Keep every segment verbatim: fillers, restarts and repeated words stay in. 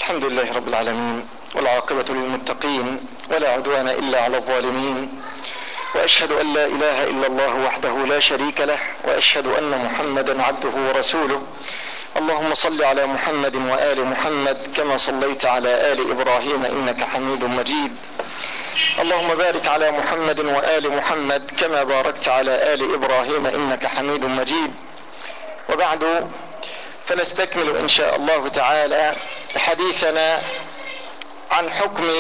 الحمد لله رب العالمين، والعاقبة للمتقين، ولا عدوان إلا على الظالمين، وأشهد أن لا إله إلا الله وحده لا شريك له، وأشهد أن محمدا عبده ورسوله. اللهم صل على محمد وآل محمد كما صليت على آل إبراهيم إنك حميد مجيد. اللهم بارك على محمد وآل محمد كما باركت على آل إبراهيم إنك حميد مجيد. وبعد، فنستكمل إن شاء الله تعالى حديثنا عن حكم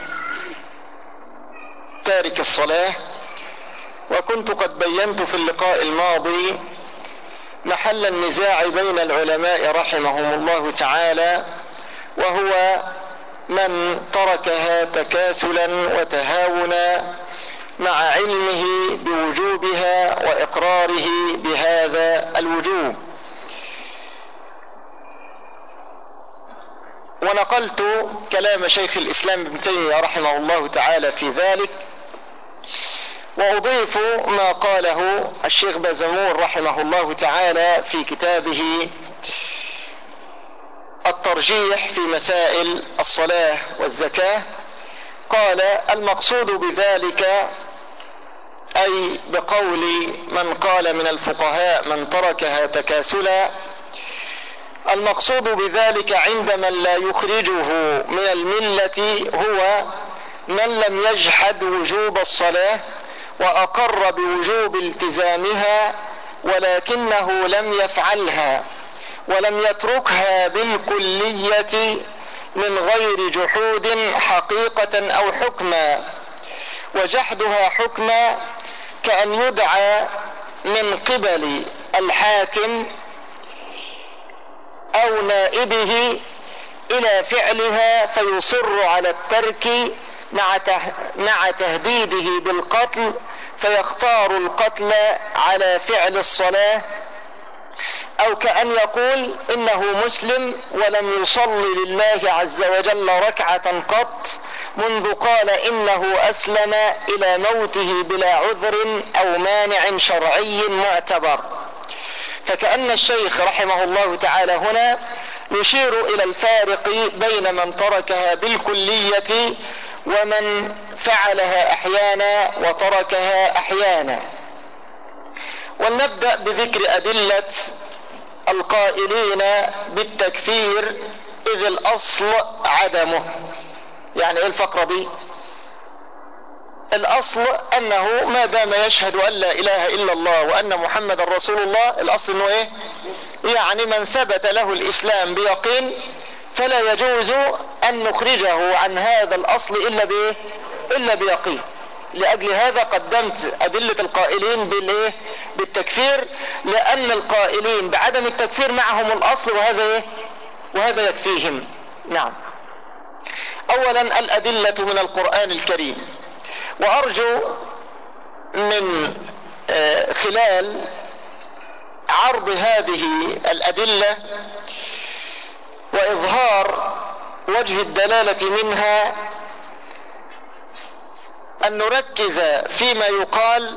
تارك الصلاة. وكنت قد بينت في اللقاء الماضي محل النزاع بين العلماء رحمهم الله تعالى، وهو من تركها تكاسلا وتهاونا مع علمه بوجوبها وإقراره بهذا الوجوب. ونقلت كلام شيخ الإسلام ابن تيمية رحمه الله تعالى في ذلك، وأضيف ما قاله الشيخ بازمول رحمه الله تعالى في كتابه الترجيح في مسائل الصلاة والزكاة. قال: المقصود بذلك، أي بقول من قال من الفقهاء من تركها تكاسلا، المقصود بذلك عند من لا يخرجه من الملة هو من لم يجحد وجوب الصلاة وأقر بوجوب التزامها، ولكنه لم يفعلها ولم يتركها بالكلية من غير جحود حقيقة أو حكما. وجحدها حكما كأن يدعى من قبل الحاكم أو نائبه إلى فعلها فيصر على الترك مع تهديده بالقتل، فيختار القتل على فعل الصلاة. أو كأن يقول إنه مسلم ولم يصلي لله عز وجل ركعة قط منذ قال إنه أسلم إلى موته بلا عذر أو مانع شرعي معتبر. فكأن الشيخ رحمه الله تعالى هنا يشير إلى الفارق بين من تركها بالكلية ومن فعلها أحيانا وتركها أحيانا. ولنبدأ بذكر أدلة القائلين بالتكفير، إذ الأصل عدمه. يعني إيه الفقرة دي؟ الأصل أنه ما دام يشهد أن لا إله إلا الله وأن محمد رسول الله، الأصل أنه إيه؟ يعني من ثبت له الإسلام بيقين فلا يجوز أن نخرجه عن هذا الأصل إلا بإيه؟ إلا بيقين. لأجل هذا قدمت أدلة القائلين بالإيه؟ بالتكفير، لأن القائلين بعدم التكفير معهم الأصل، وهذا إيه؟ وهذا يكفيهم. نعم. أولا الأدلة من القرآن الكريم، وأرجو من خلال عرض هذه الأدلة وإظهار وجه الدلالة منها أن نركز فيما يقال،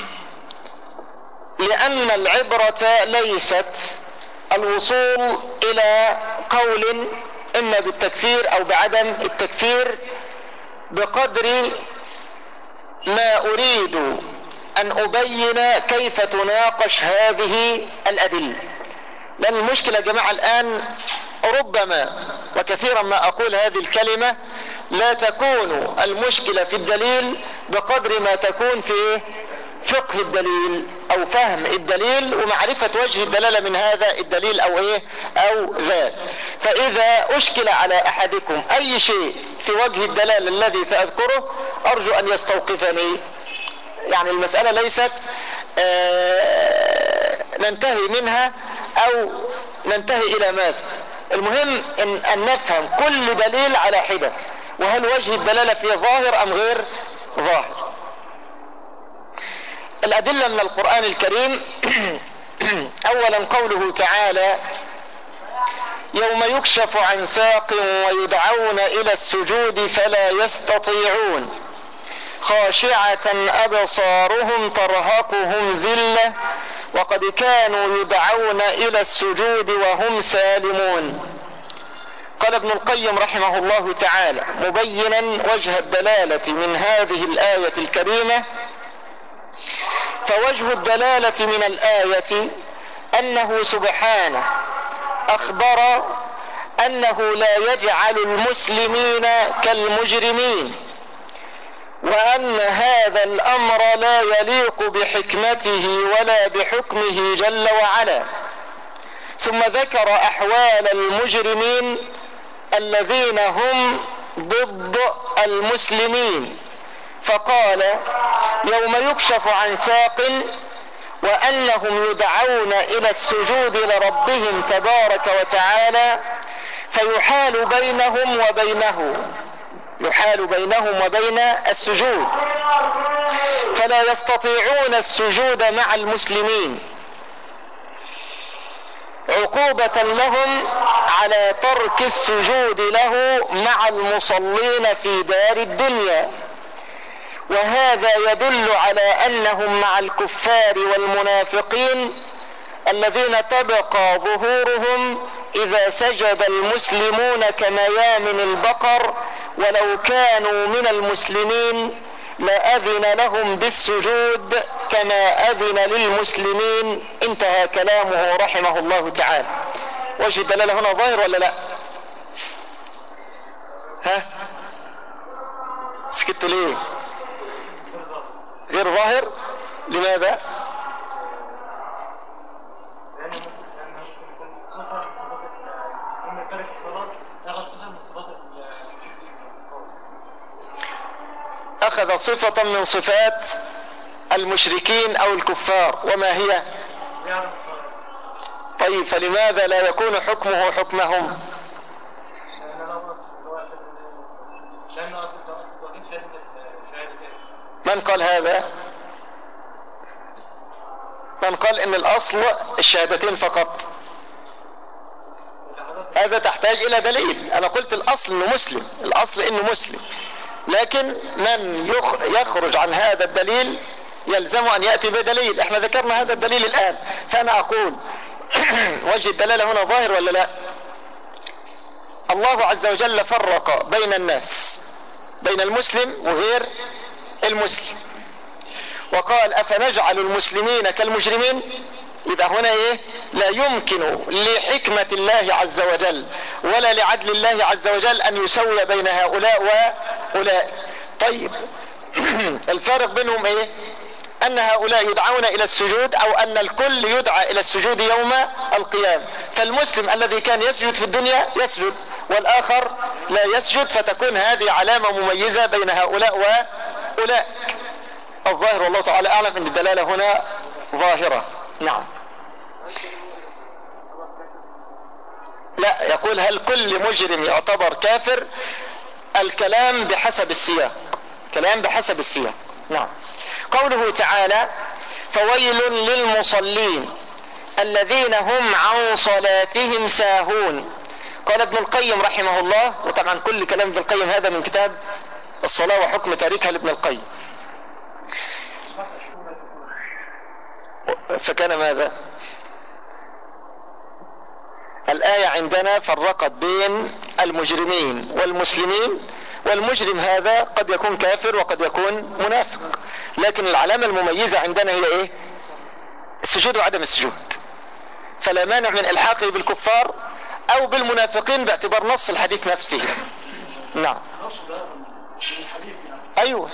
لأن العبرة ليست الوصول إلى قول إما بالتكفير أو بعدم التكفير، بقدر ما أريد أن أبين كيف تناقش هذه الأدلة. لأن المشكلة يا جماعة الآن ربما وكثيرا ما أقول هذه الكلمة، لا تكون المشكلة في الدليل بقدر ما تكون في فقه الدليل أو فهم الدليل ومعرفة وجه الدلالة من هذا الدليل أو إيه أو ذاك. فإذا أشكل على أحدكم أي شيء في وجه الدلالة الذي سأذكره، أرجو أن يستوقفني. يعني المسألة ليست آه ننتهي منها أو ننتهي إلى ماذا، المهم إن, أن نفهم كل دليل على حدة، وهل وجه الدلالة فيه ظاهر أم غير ظاهر. الأدلة من القرآن الكريم أولا قوله تعالى: يوم يكشف عن ساق ويدعون إلى السجود فلا يستطيعون خاشعة أبصارهم ترهقهم ذلة وقد كانوا يدعون إلى السجود وهم سالمون. قال ابن القيم رحمه الله تعالى مبينا وجه الدلالة من هذه الآية الكريمة: فوجه الدلالة من الآية أنه سبحانه أخبر أنه لا يجعل المسلمين كالمجرمين، وأن هذا الأمر لا يليق بحكمته ولا بحكمه جل وعلا. ثم ذكر أحوال المجرمين الذين هم ضد المسلمين، فقال: يوم يكشف عن ساق وأنهم يدعون إلى السجود لربهم تبارك وتعالى، فيحال بينهم وبينه يحال بينهم وبين السجود، فلا يستطيعون السجود مع المسلمين، عقوبة لهم على ترك السجود له مع المصلين في دار الدنيا. وهذا يدل على أنهم مع الكفار والمنافقين الذين تبقى ظهورهم إذا سجد المسلمون كميامن البقر، ولو كانوا من المسلمين لأذن لهم بالسجود كما أذن للمسلمين. انتهى كلامه رحمه الله تعالى. وجه الدلالة هنا ظاهر ولا لا؟ ها؟ سكتوا ليه؟ غير ظاهر؟ لماذا؟ أخذ صفة من صفات المشركين أو الكفار، وما هي؟ طيب فلماذا لا يكون حكمه حكمهم؟ من قال هذا؟ من قال ان الاصل الشهادتين فقط؟ هذا تحتاج الى دليل. انا قلت الاصل انه مسلم، الاصل انه مسلم، لكن من يخرج عن هذا الدليل يلزم ان يأتي بدليل. احنا ذكرنا هذا الدليل الان، فانا اقول وجه الدلالة هنا ظاهر ولا لا؟ الله عز وجل فرق بين الناس، بين المسلم وغير المسلم، وقال: افنجعل المسلمين كالمجرمين؟ إذا هنا ايه؟ لا يمكن لحكمة الله عز وجل ولا لعدل الله عز وجل ان يسوي بين هؤلاء وأولئك. طيب الفارق بينهم ايه؟ ان هؤلاء يدعون الى السجود، او ان الكل يدعى الى السجود يوم القيامة. فالمسلم الذي كان يسجد في الدنيا يسجد، والاخر لا يسجد، فتكون هذه علامة مميزة بين هؤلاء وأولئك. الظاهر والله تعالى اعلم ان الدلالة هنا ظاهرة. نعم. لا، يقول: هل كل مجرم يعتبر كافر؟ الكلام بحسب السياق، كلام بحسب السياق. نعم. قوله تعالى: فويل للمصلين الذين هم عن صلاتهم ساهون. قال ابن القيم رحمه الله، وطبعا كل كلام ابن القيم هذا من كتاب الصلاة وحكم تاركها لابن القيم. فكان ماذا؟ الآية عندنا فرقت بين المجرمين والمسلمين، والمجرم هذا قد يكون كافر وقد يكون منافق، لكن العلامة المميزة عندنا هي ايه؟ السجود وعدم السجود. فلا مانع من الحاقه بالكفار او بالمنافقين باعتبار نص الحديث نفسه. نعم. ايوه.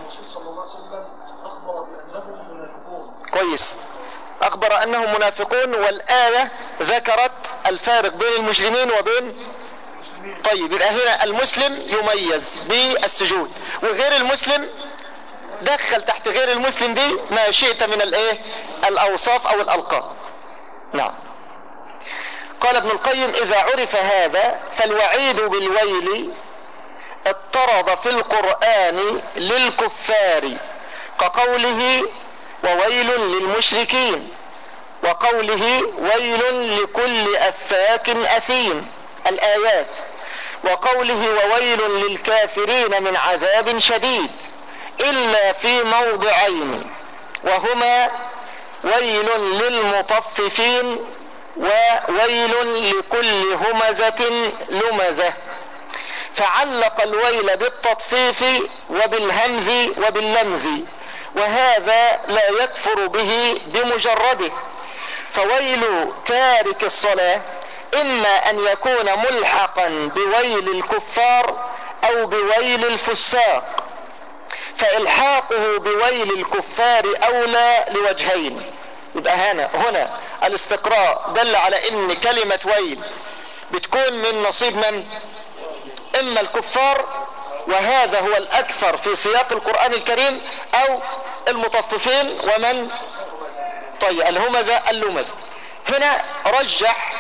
كويس. اخبر انهم منافقون، والآية ذكرت الفارق بين المجرمين وبين. طيب يبقى هنا المسلم يميز بالسجود، وغير المسلم دخل تحت غير المسلم دي ما شئت من الايه؟ الاوصاف او الالقاب. نعم. قال ابن القيم: اذا عرف هذا فالوعيد بالويل اضطرد في القرآن للكفار، كقوله: وويل للمشركين، وقوله: ويل لكل أفاك أثيم، الآيات، وقوله: وويل للكافرين من عذاب شديد، إلا في موضعين، وهما: ويل للمطففين وويل لكل همزة لمزة، فعلق الويل بالتطفيف وبالهمز وباللمز، وهذا لا يكفر به بمجرده، فويل تارك الصلاة إما أن يكون ملحقا بويل الكفار أو بويل الفساق، فإلحاقه بويل الكفار أولى لوجهين. يبقى هنا هنا الاستقراء دل على ان كلمة ويل بتكون من نصيب من؟ اما الكفار، وهذا هو الاكثر في سياق القرآن الكريم، او المطففين ومن طيب الهمزة اللمزة. هنا رجح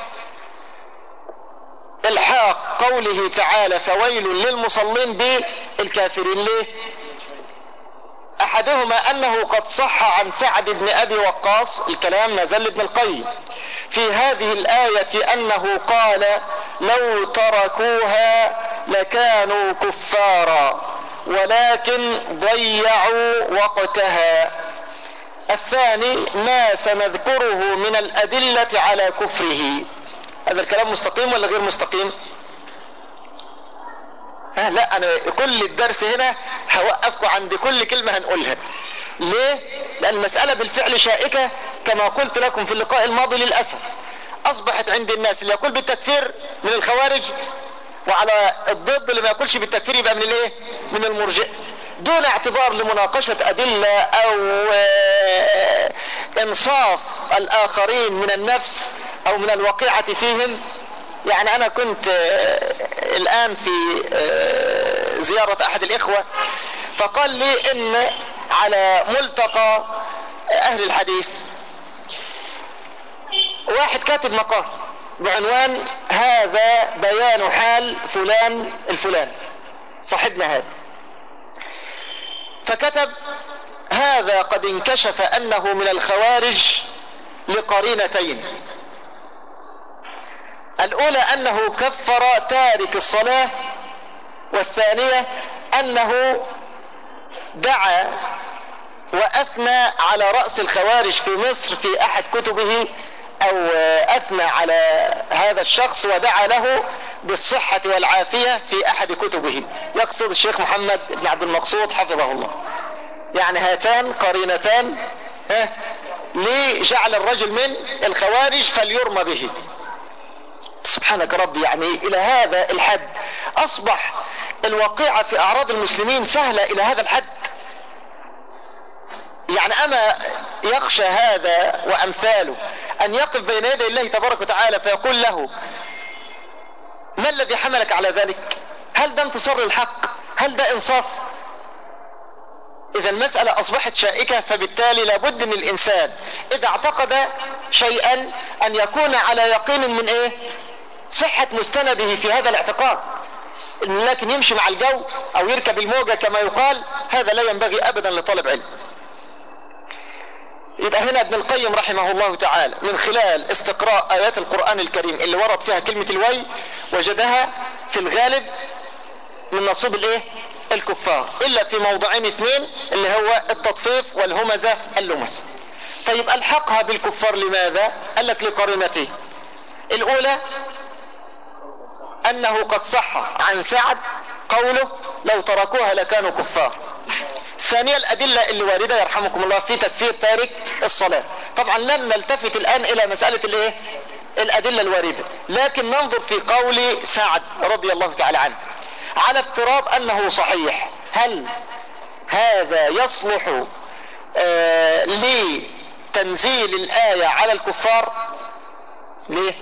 الحاق قوله تعالى فويل للمصلين بالكافرين. ليه؟ احدهما انه قد صح عن سعد بن ابي وقاص، الكلام ما زال ابن القيم، في هذه الآية انه قال لو تركوها لكانوا كفارا ولكن ضيعوا وقتها. الثاني ما سنذكره من الادلة على كفره. هذا الكلام مستقيم ولا غير مستقيم؟ ها لا، انا كل الدرس هنا هوقفكم عند كل كلمة هنقولها. ليه؟ لان المسألة بالفعل شائكة كما قلت لكم في اللقاء الماضي. للأسف اصبحت عند الناس اللي يقول بالتكفير من الخوارج، وعلى الضد اللي ما يقولش بالتكفير يبقى من الايه؟ من المرجئة، دون اعتبار لمناقشة ادلة او انصاف الاخرين من النفس او من الوقيعة فيهم. يعني انا كنت الان في زيارة احد الاخوة فقال لي ان على ملتقى اهل الحديث واحد كاتب مقال بعنوان هذا بيان حال فلان الفلان صاحبنا هذا، فكتب هذا قد انكشف انه من الخوارج لقرينتين. الاولى انه كفر تارك الصلاة، والثانية انه دعا واثنى على رأس الخوارج في مصر في احد كتبه، او اثنى على هذا الشخص ودعا له بالصحة والعافية في احد كتبه، يقصد الشيخ محمد بن عبد المقصود حفظه الله. يعني هاتان قرينتان ها لجعل الرجل من الخوارج فليرمى به. سبحانك ربي، يعني الى هذا الحد اصبح الوقيعة في اعراض المسلمين سهلة الى هذا الحد. يعني اما يخشى هذا وامثاله ان يقف بين يدي الله تبارك وتعالى فيقول له ما الذي حملك على ذلك؟ هل ده انتصار للحق؟ هل ده انصاف؟ اذا المسألة اصبحت شائكة، فبالتالي لابد ان الانسان اذا اعتقد شيئا ان يكون على يقين من ايه؟ صحة مستنده في هذا الاعتقاد. لكن يمشي مع الجو او يركب الموجة كما يقال، هذا لا ينبغي ابدا لطالب علم. يبقى هنا ابن القيم رحمه الله تعالى من خلال استقراء آيات القرآن الكريم اللي ورد فيها كلمة الويل وجدها في الغالب من نصيب الايه؟ الكفار، الا في موضعين اثنين اللي هو التطفيف والهمزة اللمزة. طيب الحقها بالكفار لماذا؟ قال لك لقرينتين. الاولى انه قد صح عن سعد قوله لو تركوها لكانوا كفار. ثانيا الادلة اللي واردة يرحمكم الله في تكفير تارك الصلاة. طبعا لن نلتفت الان الى مسألة الايه؟ الادلة الواردة، لكن ننظر في قول سعد رضي الله تعالى عنه على افتراض انه صحيح. هل هذا يصلح آه لتنزيل الآية على الكفار؟ ليه؟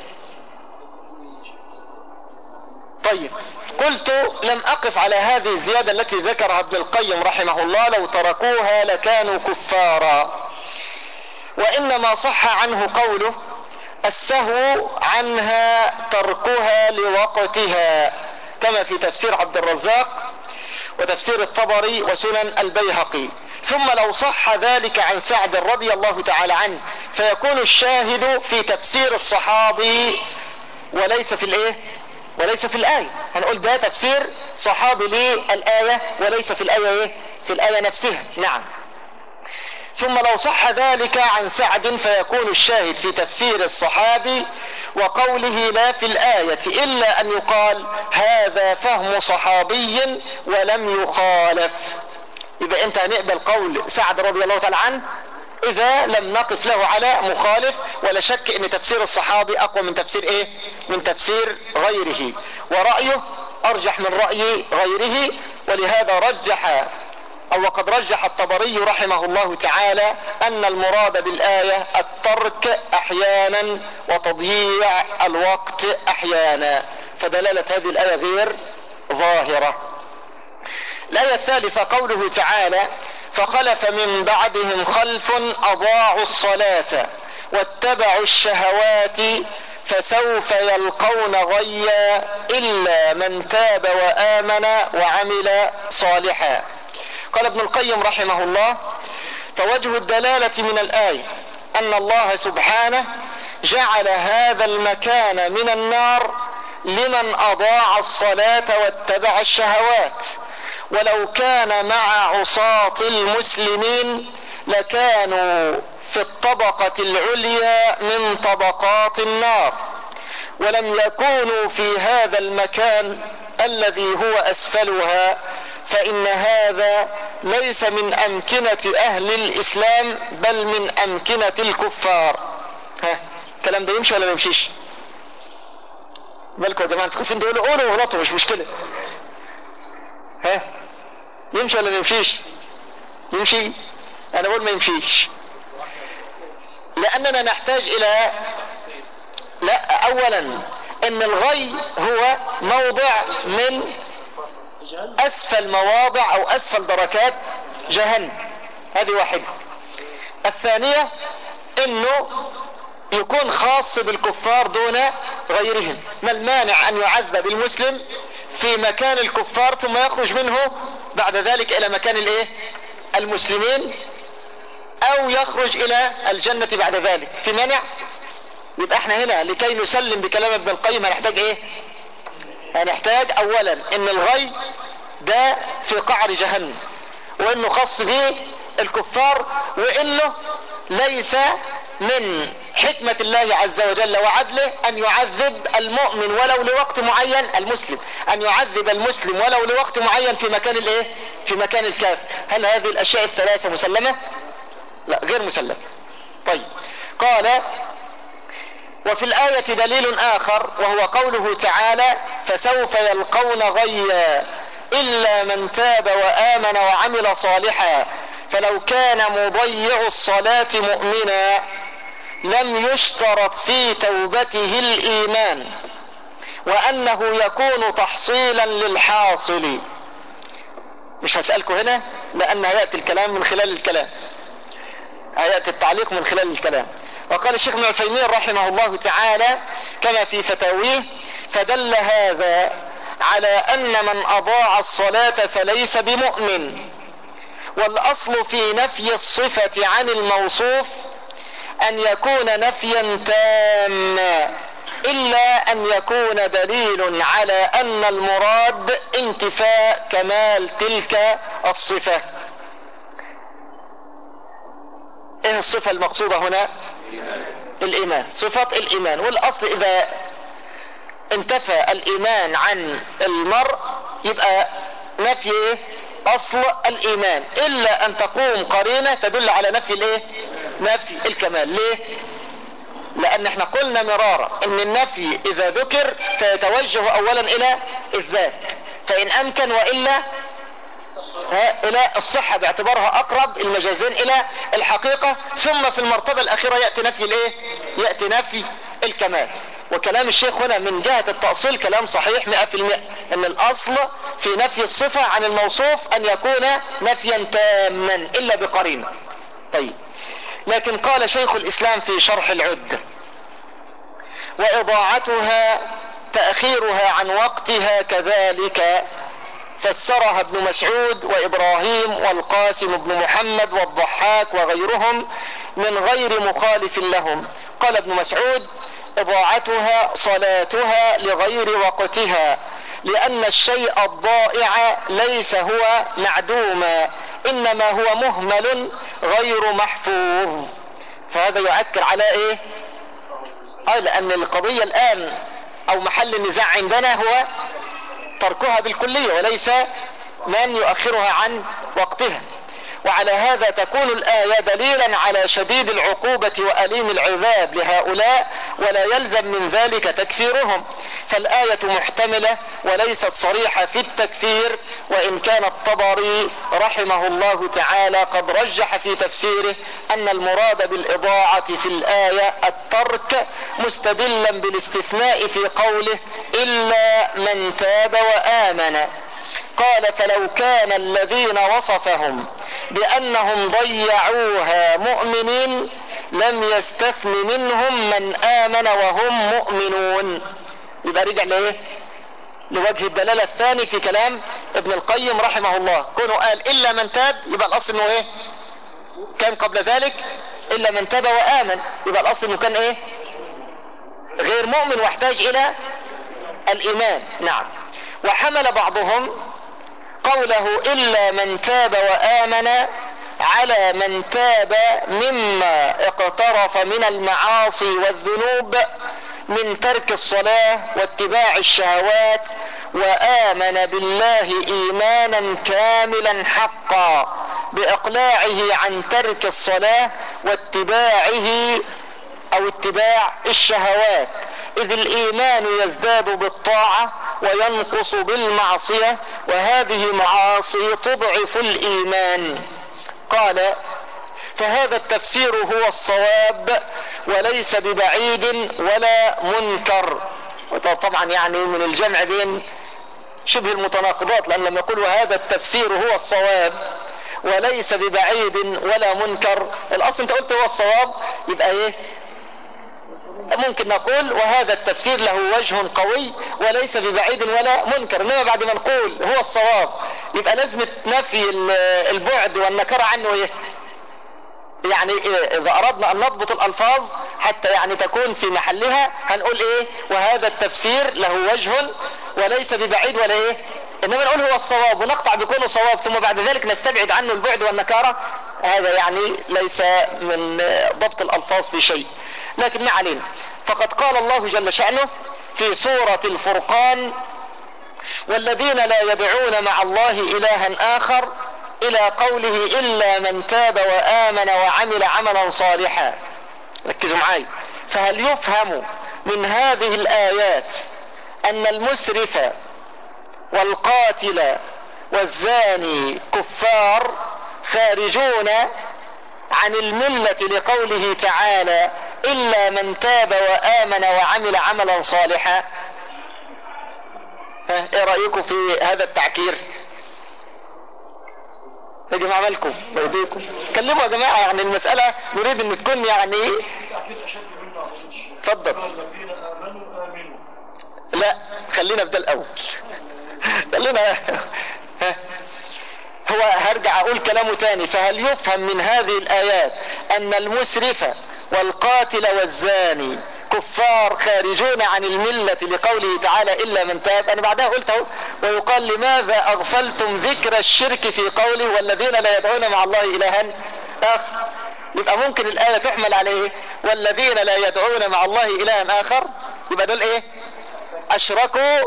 طيب قلت لم اقف على هذه الزيادة التي ذكرها ابن القيم رحمه الله لو تركوها لكانوا كفارا، وانما صح عنه قوله السهو عنها تركها لوقتها، كما في تفسير عبد الرزاق وتفسير الطبري وسنن البيهقي. ثم لو صح ذلك عن سعد رضي الله تعالى عنه فيكون الشاهد في تفسير الصحابي وليس في الايه؟ وليس في الآية. هنقول ده تفسير صحابي للآية وليس في الآية ايه؟ في الآية نفسها. نعم. ثم لو صح ذلك عن سعد فيكون الشاهد في تفسير الصحابي وقوله لا في الآية إلا أن يقال هذا فهم صحابي ولم يخالف. إذا أنت هنقبل قول سعد رضي الله تعالى عنه إذا لم نقف له على مخالف، ولا شك أن تفسير الصحابي أقوى من تفسير إيه؟ من تفسير غيره، ورأيه أرجح من رأي غيره. ولهذا رجح أو وقد رجح الطبري رحمه الله تعالى أن المراد بالآية الترك أحيانا وتضييع الوقت أحيانا، فدلالة هذه الآية غير ظاهرة. الآية الثالثة قوله تعالى فخلف من بعدهم خلف أضاعوا الصلاة واتبعوا الشهوات فسوف يلقون غيا إلا من تاب وآمن وعمل صالحا. قال ابن القيم رحمه الله فوجه الدلالة من الآية أن الله سبحانه جعل هذا المكان من النار لمن أضاع الصلاة واتبع الشهوات، ولو كان مع عصاة المسلمين لكانوا في الطبقة العليا من طبقات النار، ولم يكونوا في هذا المكان الذي هو أسفلها، فإن هذا ليس من أمكنة أهل الإسلام بل من أمكنة الكفار. ها الكلام ده يمشي ولا ما يمشيش؟ بالكم يا جماعة انتوا خايفين تقولوا قولوا وغلطوا مش مشكلة. ها يمشي ولا ما يمشيش؟ يمشي. أنا بقول ما يمشيش لأننا نحتاج إلى لا أولا إن الغي هو موضع من أسفل مواضع أو أسفل دركات جهنم، هذه واحدة. الثانية إنه يكون خاص بالكفار دون غيرهم. ما المانع أن يعذب المسلم في مكان الكفار ثم يخرج منه بعد ذلك إلى مكان الإيه؟ المسلمين، أو يخرج إلى الجنة بعد ذلك؟ في مانع؟ يبقى احنا هنا لكي نسلم بكلام ابن القيم هنحتاج ايه؟ هنحتاج اولا ان الغي ده في قعر جهنم، وانه خاص به الكفار، وانه ليس من حكمة الله عز وجل وعدله ان يعذب المؤمن ولو لوقت معين، المسلم ان يعذب المسلم ولو لوقت معين في مكان الايه؟ في مكان الكافر. هل هذه الاشياء الثلاثة مسلمة؟ لا غير مسلمة. طيب قال وفي الآية دليل آخر وهو قوله تعالى فسوف يلقون غيا إلا من تاب وآمن وعمل صالحا، فلو كان مضيع الصلاة مؤمنا لم يشترط في توبته الإيمان، وأنه يكون تحصيلا للحاصل. مش هسألكم هنا لأن هيأتي الكلام من خلال الكلام، هيأتي التعليق من خلال الكلام. وقال الشيخ ابن عثيمين رحمه الله تعالى كما في فتاويه فدل هذا على أن من أضاع الصلاة فليس بمؤمن، والأصل في نفي الصفة عن الموصوف أن يكون نفيا تاما، إلا أن يكون دليل على أن المراد انتفاء كمال تلك الصفة. ايه الصفة المقصودة هنا؟ الإيمان، صفة الإيمان. والأصل إذا انتفى الإيمان عن المرء يبقى نفي أصل الإيمان، إلا أن تقوم قرينة تدل على نفي الإيه؟ نفي الكمال. ليه؟ لأن احنا قلنا مرارا إن النفي إذا ذكر فيتوجه أولا إلى الذات فإن أمكن، وإلا الى الصحة باعتبارها اقرب المجازين الى الحقيقة، ثم في المرتبة الاخيرة يأتي نفي الايه؟ يأتي نفي الكمال. وكلام الشيخ هنا من جهة التأصيل كلام صحيح مئة في المئة، ان الاصل في نفي الصفة عن الموصوف ان يكون نفيا تاما الا بقرينة. طيب لكن قال شيخ الاسلام في شرح العد واضاعتها تأخيرها عن وقتها كذلك فسرها ابن مسعود وإبراهيم والقاسم بن محمد والضحاك وغيرهم من غير مخالف لهم. قال ابن مسعود إضاعتها صلاتها لغير وقتها، لأن الشيء الضائع ليس هو معدوما، إنما هو مهمل غير محفوظ. فهذا يؤكد على ايه؟ اه لان القضية الان او محل النزاع عندنا هو تركها بالكلية وليس من يؤخرها عن وقتها. وعلى هذا تكون الآية دليلا على شديد العقوبة وأليم العذاب لهؤلاء، ولا يلزم من ذلك تكفيرهم. فالآية محتملة وليست صريحة في التكفير، وإن كان الطبري رحمه الله تعالى قد رجح في تفسيره أن المراد بالإضاعة في الآية الترك، مستدلا بالاستثناء في قوله إلا من تاب وآمن. قال فلو كان الذين وصفهم بأنهم ضيعوها مؤمنين لم يستثن منهم من آمن وهم مؤمنون. يبقى رجع لإيه؟ لوجه الدلالة الثاني في كلام ابن القيم رحمه الله. كونه قال إلا من تاب يبقى الأصل إنه إيه؟ كان قبل ذلك إلا من تاب وآمن، يبقى الأصل إنه كان إيه؟ غير مؤمن واحتاج إلى الإيمان. نعم. وحمل بعضهم قوله إلا من تاب وآمن على من تاب مما اقترف من المعاصي والذنوب من ترك الصلاة واتباع الشهوات، وآمن بالله إيمانا كاملا حقا بإقلاعه عن ترك الصلاة واتباعه أو اتباع الشهوات، إذ الإيمان يزداد بالطاعة وينقص بالمعصية، وهذه معاصي تضعف الإيمان. قال فهذا التفسير هو الصواب وليس ببعيد ولا منكر. طبعا يعني من الجمع بين شبه المتناقضات، لأن لما يقول هذا التفسير هو الصواب وليس ببعيد ولا منكر، الأصل انت قلت هو الصواب، يبقى ايه؟ ممكن نقول وهذا التفسير له وجه قوي وليس ببعيد ولا منكر. انما بعد ما نقول هو الصواب يبقى لازم نفي البعد والنكرة عنه ايه؟ يعني إيه؟ اذا اردنا ان نضبط الالفاظ حتى يعني تكون في محلها هنقول ايه؟ وهذا التفسير له وجه وليس ببعيد ولا ايه؟ انما نقول هو الصواب ونقطع بكونه صواب ثم بعد ذلك نستبعد عنه البعد والنكارة، هذا يعني ليس من ضبط الالفاظ في شيء. لكن ما علينا. فقد قال الله جل شأنه في سورة الفرقان والذين لا يدعون مع الله إلها آخر إلى قوله إلا من تاب وآمن وعمل عملا صالحا. ركزوا معي. فهل يفهم من هذه الآيات أن المسرف والقاتل والزاني كفار خارجون عن الملة لقوله تعالى إلا من تاب وآمن وعمل عملا صالحا؟ ها ايه رأيكم في هذا التعكير؟ يا جماعة مالكم بيديكم كلموا يا جماعة، يعني المسألة نريد ان تكون يعني اتفضل. لا خلينا بدأ الاول خلينا ها هو هرجع اقول كلامه تاني. فهل يفهم من هذه الآيات ان المسرف والقاتل والزاني كفار خارجون عن الملة لقوله تعالى إلا من تاب؟ أنا بعدها قلت اهو ويقال لماذا أغفلتم ذكر الشرك في قوله والذين لا يدعون مع الله إلها آخر؟ يبقى ممكن الآية تحمل عليه والذين لا يدعون مع الله إلها آخر، يبقى دول إيه؟ أشركوا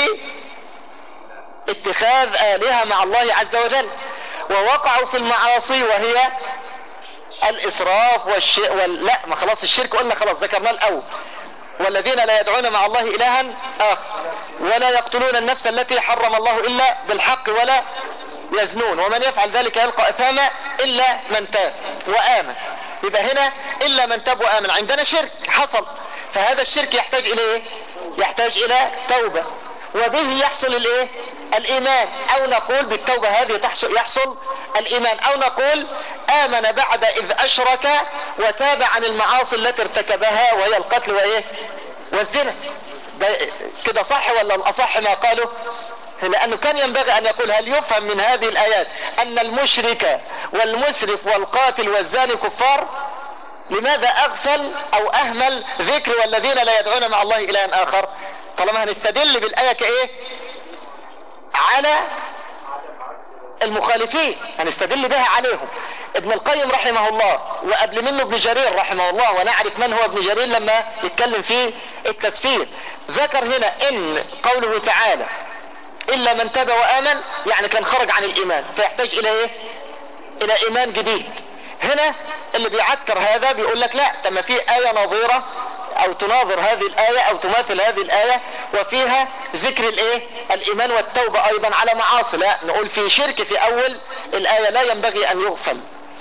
باتخاذ آلهة مع الله عز وجل ووقعوا في المعاصي وهي الإسراف والشيء وال... لا ما خلاص الشرك قلنا خلاص ذكرناه الأول. والذين لا يدعون مع الله إلها آخر ولا يقتلون النفس التي حرم الله إلا بالحق ولا يزنون ومن يفعل ذلك يلقى أثاما إلا من تاب وآمن. يبقى هنا إلا من تاب وآمن عندنا شرك حصل، فهذا الشرك يحتاج إلى إيه؟ يحتاج إلى توبة وبه يحصل الإيه؟ الإيمان. أو نقول بالتوبة هذه تحصل يحصل الإيمان، أو نقول آمن بعد إذ أشرك وتاب عن المعاصي التي ارتكبها وهي القتل وإيه؟ والزنا. ده كده صح ولا الأصح ما قاله؟ لأنه كان ينبغي أن يقول هل يفهم من هذه الآيات أن المشرك والمسرف والقاتل والزاني كفار؟ لماذا أغفل أو أهمل ذكر والذين لا يدعون مع الله إلها آخر؟ طالما هنستدل بالآية كإيه؟ على المخالفين هنستدل بها عليهم. ابن القيم رحمه الله وقبل منه ابن جرير رحمه الله، ونعرف من هو ابن جرير لما يتكلم في التفسير، ذكر هنا ان قوله تعالى الا من تاب وامن يعني كان خرج عن الايمان، فيحتاج الى ايه؟ الى ايمان جديد. هنا اللي بيعكر هذا بيقول لك لا، طب ما في آية نظيرة او تناظر هذه الآية او تماثل هذه الآية وفيها ذكر الايه؟ الايمان والتوبة ايضا على معاصي. لا، نقول في شرك في اول الآية لا ينبغي ان يغفل.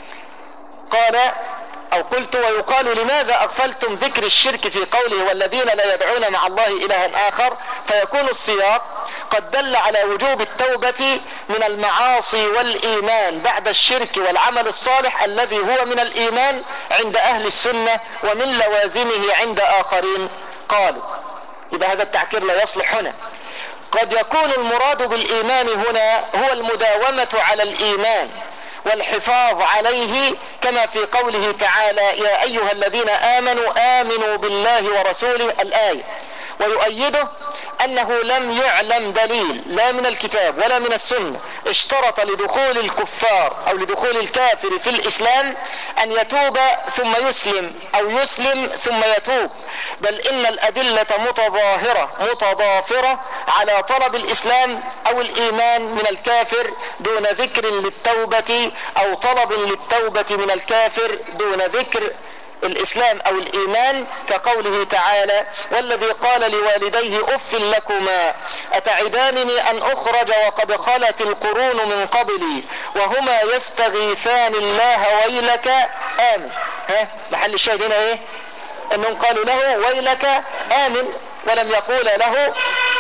قال او قلت ويقال لماذا اغفلتم ذكر الشرك في قوله والذين لا يدعون مع الله الها اخر، فيكون السياق قد دل على وجوب التوبة من المعاصي والايمان بعد الشرك والعمل الصالح الذي هو من الايمان عند اهل السنة ومن لوازمه عند اخرين. قالوا يبقى هذا التعكير لا يصلح هنا. قد يكون المراد بالايمان هنا هو المداومة على الايمان والحفاظ عليه، كما في قوله تعالى يا ايها الذين امنوا امنوا بالله ورسوله الآية. ويؤيده انه لم يعلم دليل لا من الكتاب ولا من السنة اشترط لدخول الكفار او لدخول الكافر في الاسلام ان يتوب ثم يسلم او يسلم ثم يتوب، بل ان الادلة متظاهرة متضافرة على طلب الاسلام او الايمان من الكافر دون ذكر للتوبة او طلب للتوبة من الكافر دون ذكر الاسلام او الايمان، كقوله تعالى والذي قال لوالديه اف لكما اتعدانني ان اخرج وقد خلت القرون من قبلي وهما يستغيثان الله ويلك امن. ها محل الشاهد هنا ايه؟ انهم قالوا له ويلك امن ولم يقول له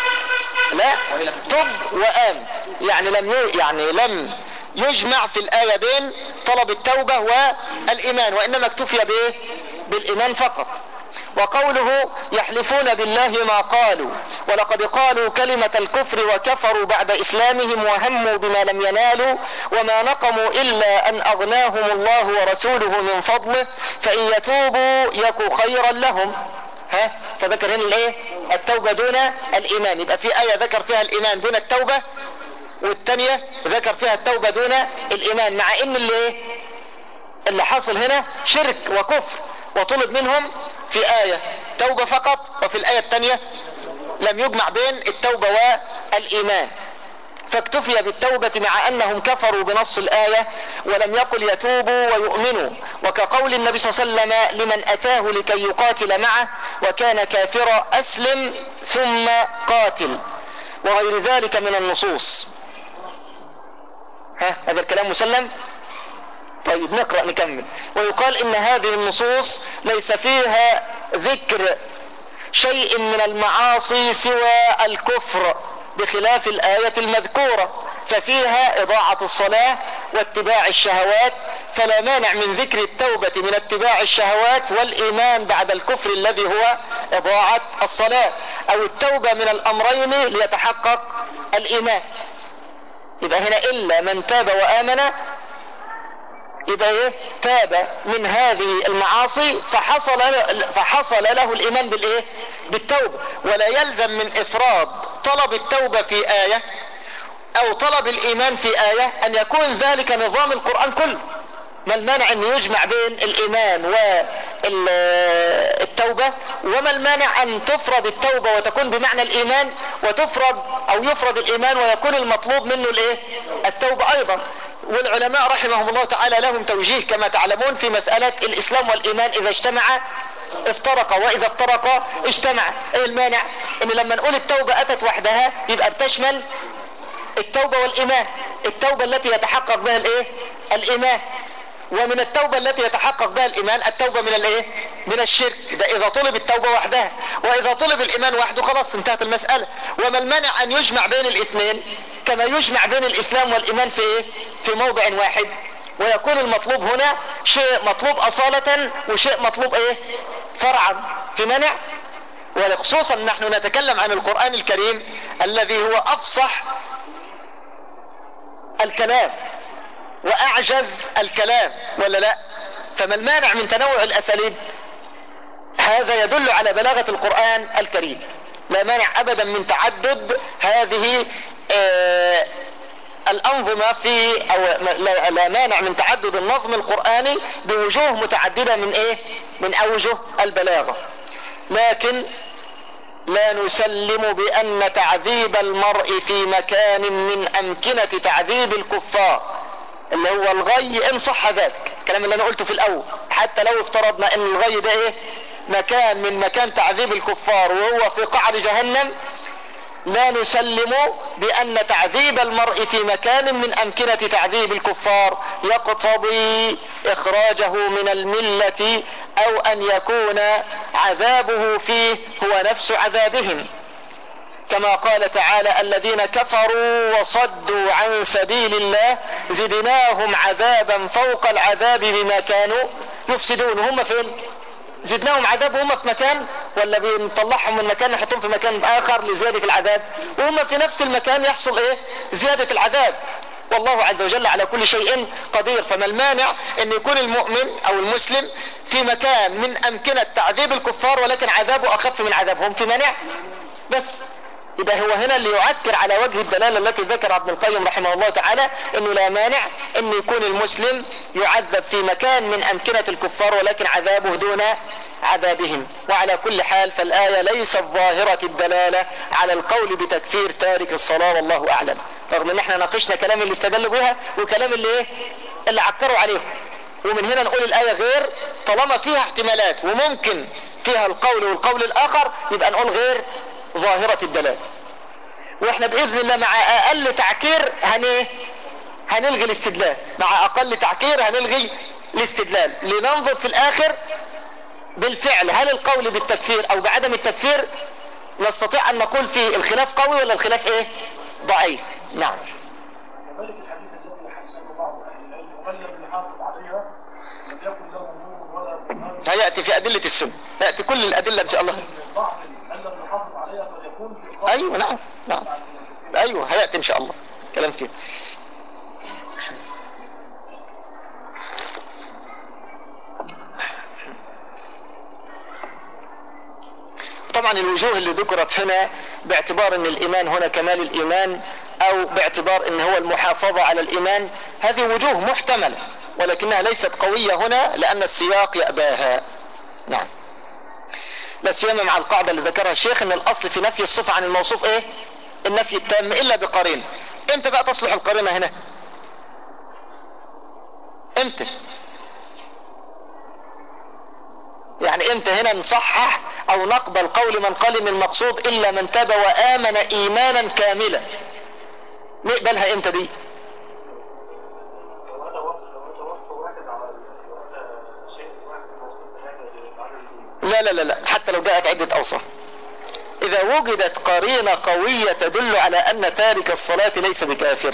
لا تب وامن، يعني لم يعني لم يجمع في الآية بين طلب التوبة والإيمان، وإنما اكتفي بايه؟ بالإيمان فقط. وقوله يحلفون بالله ما قالوا ولقد قالوا كلمة الكفر وكفروا بعد إسلامهم وهموا بما لم ينالوا وما نقموا إلا أن أغناهم الله ورسوله من فضله فإن يتوبوا يكو خيرا لهم. ها فذكر هنا الايه؟ التوبة دون الإيمان. يبقى في آية ذكر فيها الإيمان دون التوبة، والتانية ذكر فيها التوبة دون الإيمان، مع ان اللي ايه اللي حصل هنا شرك وكفر وطلب منهم في آية توبة فقط، وفي الآية التانية لم يجمع بين التوبة والإيمان، فاكتفي بالتوبة مع أنهم كفروا بنص الآية ولم يقل يتوبوا ويؤمنوا، وكقول النبي صلى الله عليه وسلم لمن أتاه لكي يقاتل معه وكان كافرا أسلم ثم قاتل، وغير ذلك من النصوص. ها هذا الكلام مسلم؟ طيب نقرأ نكمل. ويقال ان هذه النصوص ليس فيها ذكر شيء من المعاصي سوى الكفر بخلاف الآية المذكورة، ففيها إضاعة الصلاة واتباع الشهوات، فلا مانع من ذكر التوبة من اتباع الشهوات والإيمان بعد الكفر الذي هو إضاعة الصلاة، أو التوبة من الأمرين ليتحقق الإيمان. يبقى هنا إلا من تاب وآمن، يبقى ايه؟ تاب من هذه المعاصي فحصل فحصل له الإيمان بالإيه؟ بالتوبة. ولا يلزم من إفراد طلب التوبة في آية أو طلب الإيمان في آية أن يكون ذلك نظام القرآن كله. ما المانع أن يجمع بين الإيمان والتوبة؟ وما المانع أن تفرد التوبة وتكون بمعنى الإيمان، وتفرد أو يفرد الإيمان ويكون المطلوب منه الإيه؟ التوبة أيضا. والعلماء رحمهم الله تعالى لهم توجيه كما تعلمون في مسألة الإسلام والإيمان، إذا اجتمع افترق وإذا افترق اجتمع. ايه المانع؟ ان لما نقول التوبة أتت وحدها يبقى بتشمل التوبة والإيمان، التوبة التي يتحقق بها الايه؟ الإيمان. ومن التوبة التي يتحقق بها الإيمان التوبة من الايه؟ من الشرك. ده إذا طلب التوبة وحدها، وإذا طلب الإيمان وحده خلاص انتهت المسألة. وما المانع أن يجمع بين الاثنين كما يجمع بين الإسلام والإيمان في ايه؟ في موضع واحد، ويكون المطلوب هنا شيء مطلوب أصالة وشيء مطلوب ايه؟ فرعا. في مانع؟ وخصوصا نحن نتكلم عن القرآن الكريم الذي هو أفصح الكلام وأعجز الكلام، ولا لا؟ فما المانع من تنوع الأساليب؟ هذا يدل على بلاغة القرآن الكريم. لا مانع أبدا من تعدد هذه آه الأنظمة نظم في او لا مانع من تعدد النظم القرآني بوجوه متعددة من ايه من اوجه البلاغة، لكن لا نسلم بان تعذيب المرء في مكان من امكنة تعذيب الكفار اللي هو الغي ان صح ذلك الكلام اللي انا قلته في الاول، حتى لو افترضنا ان الغي ده ايه مكان من مكان تعذيب الكفار وهو في قعر جهنم، لا نسلم بأن تعذيب المرء في مكان من أمكنة تعذيب الكفار يقتضي إخراجه من الملة أو أن يكون عذابه فيه هو نفس عذابهم، كما قال تعالى الذين كفروا وصدوا عن سبيل الله زدناهم عذابا فوق العذاب بما كانوا يفسدون. هم فين؟ زدناهم عذاب وهم في مكان، ولا بنطلعهم من مكان نحطهم في مكان آخر لزيادة العذاب؟ وهم في نفس المكان يحصل ايه زيادة العذاب. والله عز وجل على كل شيء قدير، فما المانع ان يكون المؤمن او المسلم في مكان من امكنة تعذيب الكفار ولكن عذابه اخف من عذابهم؟ في مانع؟ بس يبقى هو هنا اللي يعكر على وجه الدلالة التي ذكر ابن القيم رحمه الله تعالى انه لا مانع ان يكون المسلم يعذب في مكان من امكنة الكفار ولكن عذابه دون عذابهم. وعلى كل حال فالآية ليست ظاهرة الدلالة على القول بتكفير تارك الصلاة والله اعلم، رغم ان احنا ناقشنا كلام اللي استدلوا بها وكلام اللي ايه اللي عكروا عليهم. ومن هنا نقول الآية غير، طالما فيها احتمالات وممكن فيها القول والقول الاخر يبقى نقول غير ظاهرة الدلالة. واحنا باذن الله مع اقل تعكير هن هنلغي الاستدلال، مع اقل تعكير هنلغي الاستدلال لننظر في الاخر بالفعل هل القول بالتكفير او بعدم التكفير نستطيع ان نقول فيه الخلاف قوي ولا الخلاف ايه ضعيف. نعم. وذلك الحديث الذي حسن بعض اهل العلم ومن لم يحافظ عليها لم يكن له نور ولا برهان. هياتي في ادله السنه، ياتي كل الادله ان شاء الله. بعض من لم يحافظ عليها قد يكون ايوه نعم نعم ايوه هياتي ان شاء الله كلام فيه. طبعا الوجوه اللي ذكرت هنا باعتبار ان الايمان هنا كمال الايمان او باعتبار ان هو المحافظة على الايمان، هذه وجوه محتملة ولكنها ليست قوية هنا لان السياق يأباها. نعم. لا سيما مع القاعدة اللي ذكرها الشيخ ان الاصل في نفي الصفة عن الموصوف ايه النفي التام الا بقرينة. امتى بقى تصلح القرينة هنا؟ امتى يعني امتى هنا نصحح او نقبل قول من قال ان المقصود الا من تاب وامن ايمانا كاملا؟ نقبلها امتى دي؟ لا لا لا لا حتى لو جاءت عدة اوصاف. اذا وجدت قرينة قوية تدل على ان تارك الصلاة ليس بكافر،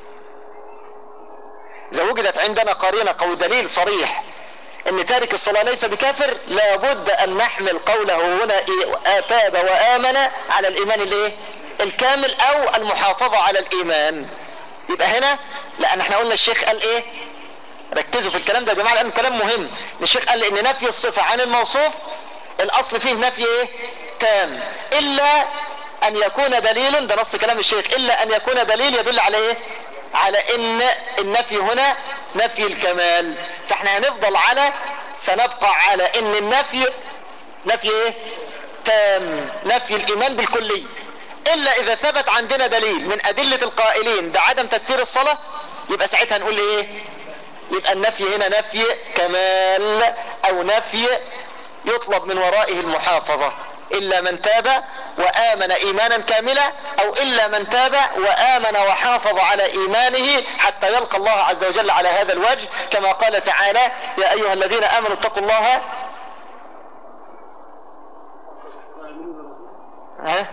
اذا وجدت عندنا قرينة قوي دليل صريح ان تارك الصلاة ليس بكافر، لابد ان نحمل قوله هنا تاب وامن على الايمان الايه الكامل او المحافظة على الايمان. يبقى هنا لان احنا قلنا الشيخ قال ايه، ركزوا في الكلام ده يا جماعة لان الكلام مهم. الشيخ قال ان نفي الصفة عن الموصوف الاصل فيه نفي ايه تام، الا ان يكون دليل، ده نص كلام الشيخ، الا ان يكون دليل يدل على ايه على ان النفي هنا نفي الكمال. فاحنا هنفضل على سنبقى على ان النفي نفي ايه تام، نفي الايمان بالكلية، الا اذا ثبت عندنا دليل من ادلة القائلين بعدم تكفير الصلاة يبقى ساعتها نقول ايه، يبقى النفي هنا نفي كمال او نفي يطلب من ورائه المحافظة، الا من تاب وآمن ايمانا كاملا او الا من تاب وآمن وحافظ على ايمانه حتى يلقى الله عز وجل على هذا الوجه، كما قال تعالى يا ايها الذين امنوا اتقوا الله ها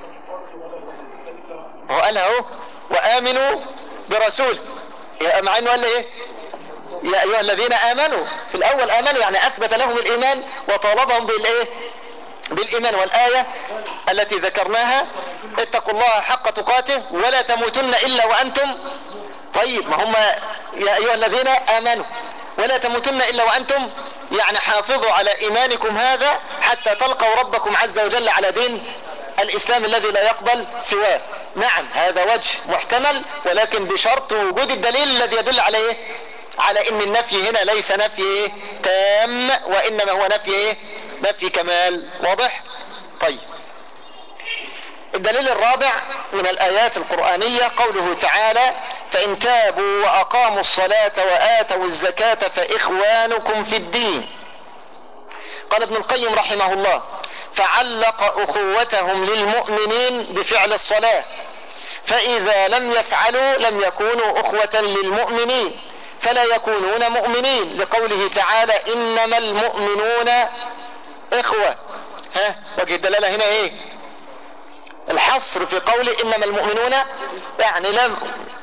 هو قال اهو وآمنوا برسول، مع انه قال ايه يا ايها الذين امنوا، في الاول امنوا يعني اثبت لهم الايمان وطالبهم بالايه بالايمان. والايه التي ذكرناها اتقوا الله حق تقاته ولا تموتن الا وانتم، طيب ما هم يا ايها الذين امنوا ولا تموتن الا وانتم يعني حافظوا على ايمانكم هذا حتى تلقوا ربكم عز وجل على دين الإسلام الذي لا يقبل سواه. نعم هذا وجه محتمل، ولكن بشرط وجود الدليل الذي يدل عليه على ان النفي هنا ليس نفي تام، وانما هو نفي نفي كمال. واضح؟ طيب، الدليل الرابع من الآيات القرآنية قوله تعالى: فإن تابوا وأقاموا الصلاة وآتوا الزكاة فإخوانكم في الدين. قال ابن القيم رحمه الله: فعلق أخوتهم للمؤمنين بفعل الصلاة، فإذا لم يفعلوا لم يكونوا أخوة للمؤمنين فلا يكونون مؤمنين، لقوله تعالى: إنما المؤمنون إخوة. ها وجه الدلالة هنا ايه؟ الحصر في قوله إنما المؤمنون، يعني لم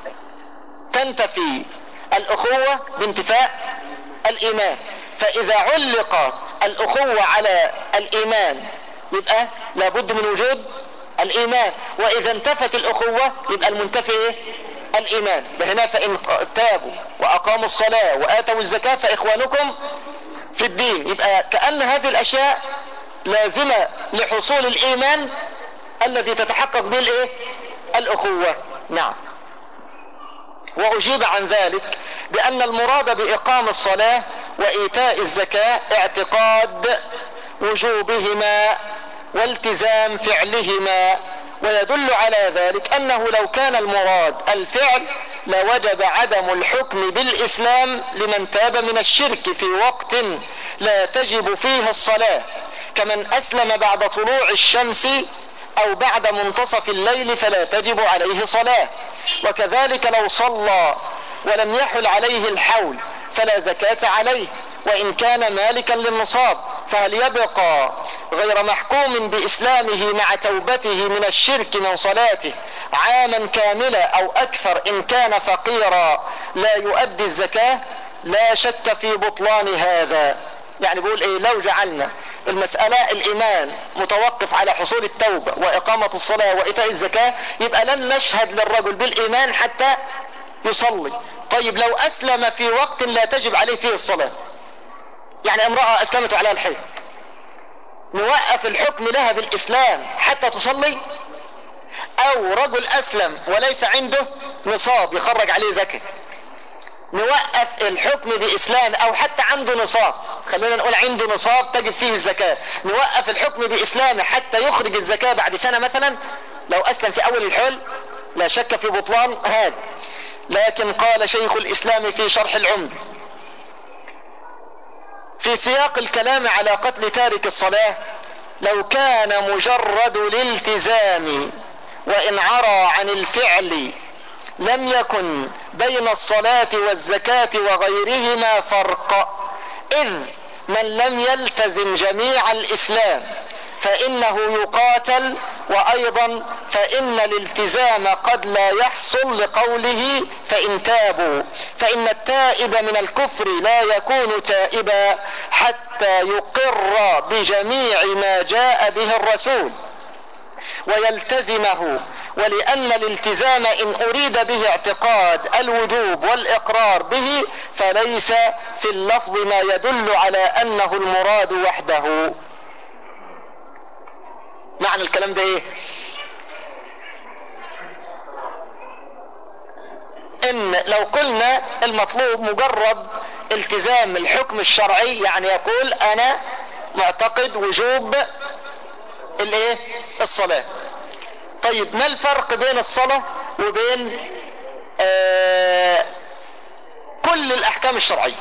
تنتفي الأخوة بانتفاء الإيمان، فإذا علقت الأخوة على الإيمان يبقى لابد من وجود الإيمان، وإذا انتفت الأخوة يبقى المنتفي إيه؟ الإيمان. هنا فإن تابوا وأقاموا الصلاة وآتوا الزكاة فإخوانكم في الدين، يبقى كأن هذه الأشياء لازمة لحصول الإيمان الذي تتحقق به الإيه؟ الأخوة. نعم. وأجيب عن ذلك بأن المراد بإقام الصلاة وإيتاء الزكاة اعتقاد وجوبهما والتزام فعلهما، ويدل على ذلك أنه لو كان المراد الفعل لوجب عدم الحكم بالإسلام لمن تاب من الشرك في وقت لا تجب فيه الصلاة، كمن أسلم بعد طلوع الشمس أو بعد منتصف الليل فلا تجب عليه صلاة، وكذلك لو صلى ولم يحل عليه الحول فلا زكاة عليه وإن كان مالكا للنصاب، فهل يبقى غير محكوم بإسلامه مع توبته من الشرك من صلاته عاما كاملا أو أكثر إن كان فقيرا لا يؤدي الزكاة؟ لا شك في بطلان هذا. يعني بيقول ايه؟ لو جعلنا المسألة الإيمان متوقف على حصول التوبة وإقامة الصلاة وإيتاء الزكاة يبقى لن نشهد للرجل بالإيمان حتى يصلي. طيب لو أسلم في وقت لا تجب عليه فيه الصلاة، يعني امرأة أسلمت على الحيض، نوقف الحكم لها بالإسلام حتى تصلي؟ أو رجل أسلم وليس عنده نصاب يخرج عليه زكاة، نوقف الحكم بإسلام، أو حتى عنده نصاب، خلينا نقول عنده نصاب تجب فيه الزكاة، نوقف الحكم بإسلام حتى يخرج الزكاة بعد سنة مثلا لو أسلم في أول الحول؟ لا شك في بطلان هذا. لكن قال شيخ الإسلام في شرح العمدة في سياق الكلام على قتل تارك الصلاة: لو كان مجرد الالتزام وإن عرى عن الفعل لم يكن بين الصلاة والزكاة وغيرهما فرق، إذ من لم يلتزم جميع الإسلام فإنه يقاتل، وأيضا فإن الالتزام قد لا يحصل لقوله فإن تابوا، فإن التائب من الكفر لا يكون تائبا حتى يقر بجميع ما جاء به الرسول ويلتزمه، ولأن الالتزام إن أريد به اعتقاد الوجوب والإقرار به فليس في اللفظ ما يدل على أنه المراد وحده. معنى الكلام ده ايه؟ ان لو قلنا المطلوب مجرد التزام الحكم الشرعي، يعني يقول انا معتقد وجوب الايه؟ الصلاة. طيب ما الفرق بين الصلاة وبين آه كل الاحكام الشرعية؟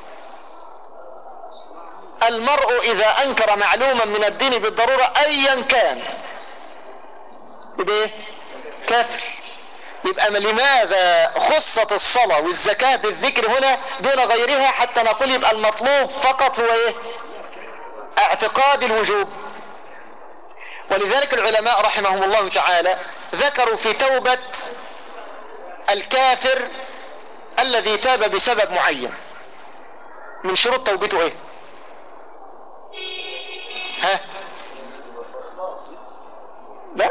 المرء اذا انكر معلوما من الدين بالضرورة ايا كان يبقى كافر. يبقى لماذا خصت الصلاة والزكاة بالذكر هنا دون غيرها حتى نقول يبقى المطلوب فقط هو ايه؟ اعتقاد الوجوب. ولذلك العلماء رحمهم الله تعالى ذكروا في توبة الكافر الذي تاب بسبب معين من شروط توبته ايه؟ ها؟ لا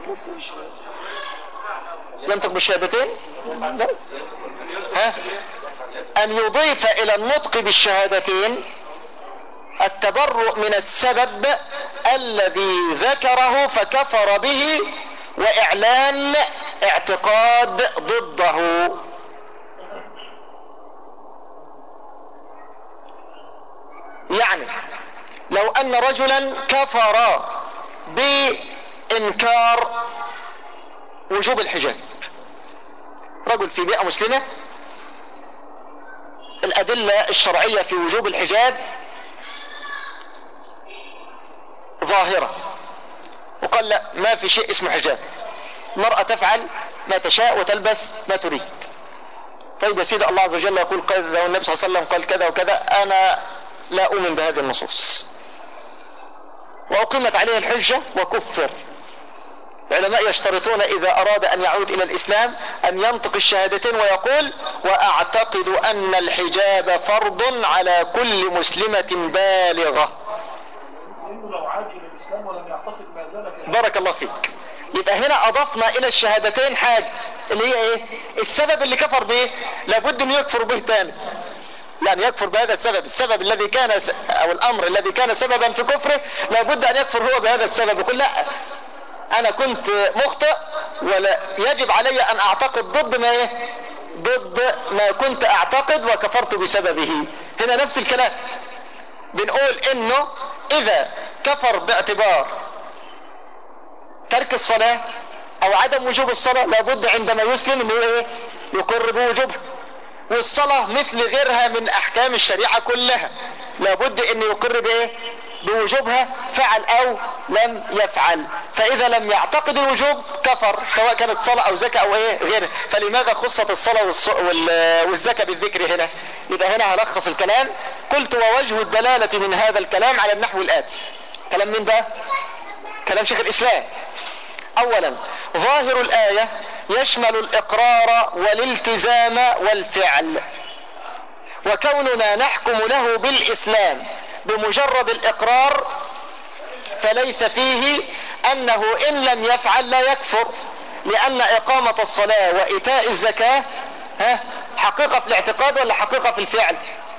ينطق بالشهادتين؟ لا. ها؟ أن يضيف إلى النطق بالشهادتين التبرؤ من السبب الذي ذكره فكفر به، واعلان اعتقاد ضده. يعني لو ان رجلا كفر بانكار وجوب الحجاب، رجل في بيئة مسلمة الادلة الشرعية في وجوب الحجاب ظاهرة، وقال لا، ما في شيء اسمه حجاب، المرأة تفعل ما تشاء وتلبس ما تريد. طيب يا سيدي، الله عز وجل يقول كذا والنبي صلى الله عليه وسلم قال كذا وكذا، انا لا اؤمن بهذه النصوص، واقيمت عليه الحجة وكفر. العلماء يشترطون اذا اراد ان يعود الى الاسلام ان ينطق الشهادتين ويقول واعتقد ان الحجاب فرض على كل مسلمة بالغة. لو عاد الى الاسلام ولم يعتقد ما زال. بارك الله فيك. يبقى هنا اضفنا الى الشهادتين حاجة اللي هي ايه؟ السبب اللي كفر به لابد ان يكفر به تاني، يعني يكفر بهذا السبب، السبب الذي كان س... او الامر الذي كان سببا في كفره لابد ان يكفر هو بهذا السبب، يقول لا، انا كنت مخطئ ولا يجب علي ان اعتقد ضد ما ايه؟ ضد ما كنت اعتقد وكفرت بسببه. هنا نفس الكلام، بنقول انه اذا كفر باعتبار ترك الصلاة او عدم وجوب الصلاة لابد عندما يسلم انه ايه؟ يقر بوجوبها. والصلاة مثل غيرها من احكام الشريعة كلها لابد انه يقر بايه؟ بوجوبها، فعل او لم يفعل. فاذا لم يعتقد الوجوب كفر، سواء كانت صلاة او زكاة او ايه غيرها. فلماذا خصت الصلاة والزكاة بالذكر هنا؟ يبقى هنا هلخص الكلام. قلت ووجه الدلالة من هذا الكلام على النحو الاتي. كلام مين ده؟ كلام شيخ الاسلام. اولا، ظاهر الاية يشمل الاقرار والالتزام والفعل، وكوننا نحكم له بالاسلام بمجرد الاقرار فليس فيه انه ان لم يفعل لا يكفر، لان اقامة الصلاة وايتاء الزكاة ها حقيقة في الاعتقاد ولا حقيقة في الفعل؟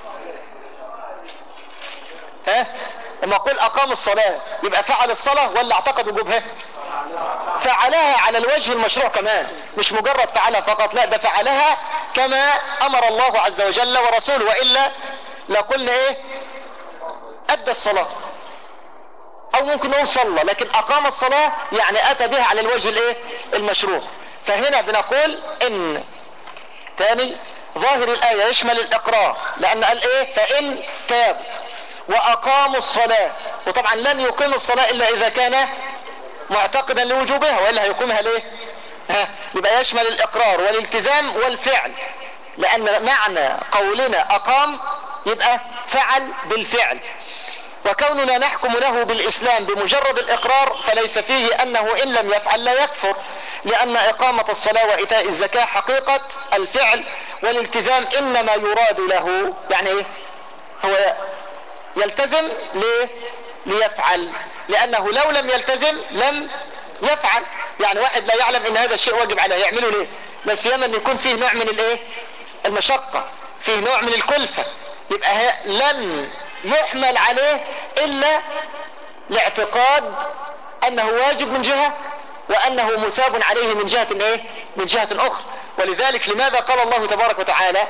ها لما اقول اقام الصلاة يبقى فعل الصلاة ولا اعتقد وجوبها؟ فعلها على الوجه المشروع كمان، مش مجرد فعلها فقط، لا، ده فعلها كما امر الله عز وجل ورسوله، وإلا لقلنا ايه؟ ادى الصلاة، او ممكن نقول صلى، لكن اقام الصلاة يعني اتى بها على الوجه الايه؟ المشروع. فهنا بنقول ان تاني ظاهر الآية يشمل الاقرار، لان قال ايه؟ فان تابوا واقاموا الصلاة، وطبعا لن يقيم الصلاة الا اذا كان معتقدا لوجوبها، والا هيقومها ليه؟ ها يبقى يشمل الاقرار والالتزام والفعل، لان معنى قولنا اقام يبقى فعل بالفعل. وكوننا نحكم له بالاسلام بمجرد الاقرار فليس فيه انه ان لم يفعل لا يكفر، لان اقامة الصلاة وايتاء الزكاة حقيقة الفعل، والالتزام انما يراد له، يعني ايه؟ هو يلتزم ليه؟ ليفعل، لانه لو لم يلتزم لم يفعل. يعني واحد لا يعلم ان هذا الشيء واجب عليه يعمله ليه؟ لا سيما ان يكون فيه نوع من الايه؟ المشقة، فيه نوع من الكلفة، يبقى لن يحمل عليه الا لاعتقاد انه واجب من جهة وانه مثاب عليه من جهة ايه؟ من جهة اخرى. ولذلك لماذا قال الله تبارك وتعالى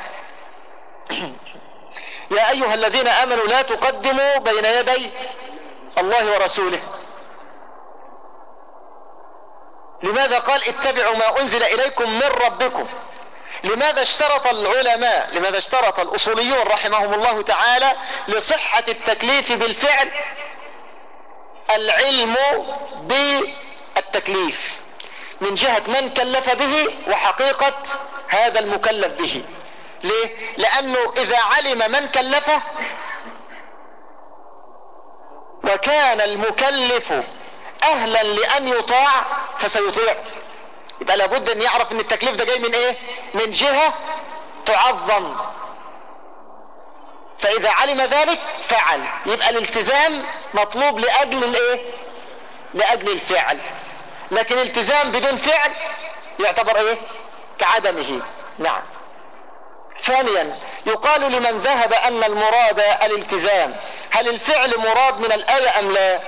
يا ايها الذين امنوا لا تقدموا بين يدي الله ورسوله؟ لماذا قال اتبعوا ما انزل اليكم من ربكم؟ لماذا اشترط العلماء، لماذا اشترط الاصوليون رحمهم الله تعالى لصحة التكليف بالفعل العلم بالتكليف من جهة من كلف به وحقيقة هذا المكلف به؟ ليه؟ لانه اذا علم من كلفه وكان المكلف اهلا لان يطاع فسيطيع. يبقى لابد ان يعرف ان التكليف ده جاي من ايه؟ من جهة تعظم، فاذا علم ذلك فعل. يبقى الالتزام مطلوب لاجل الايه؟ لاجل الفعل، لكن الالتزام بدون فعل يعتبر ايه؟ كعدمه. نعم. ثانيا، يقال لمن ذهب ان المراد الالتزام هل الفعل مراد من الآية أم لا؟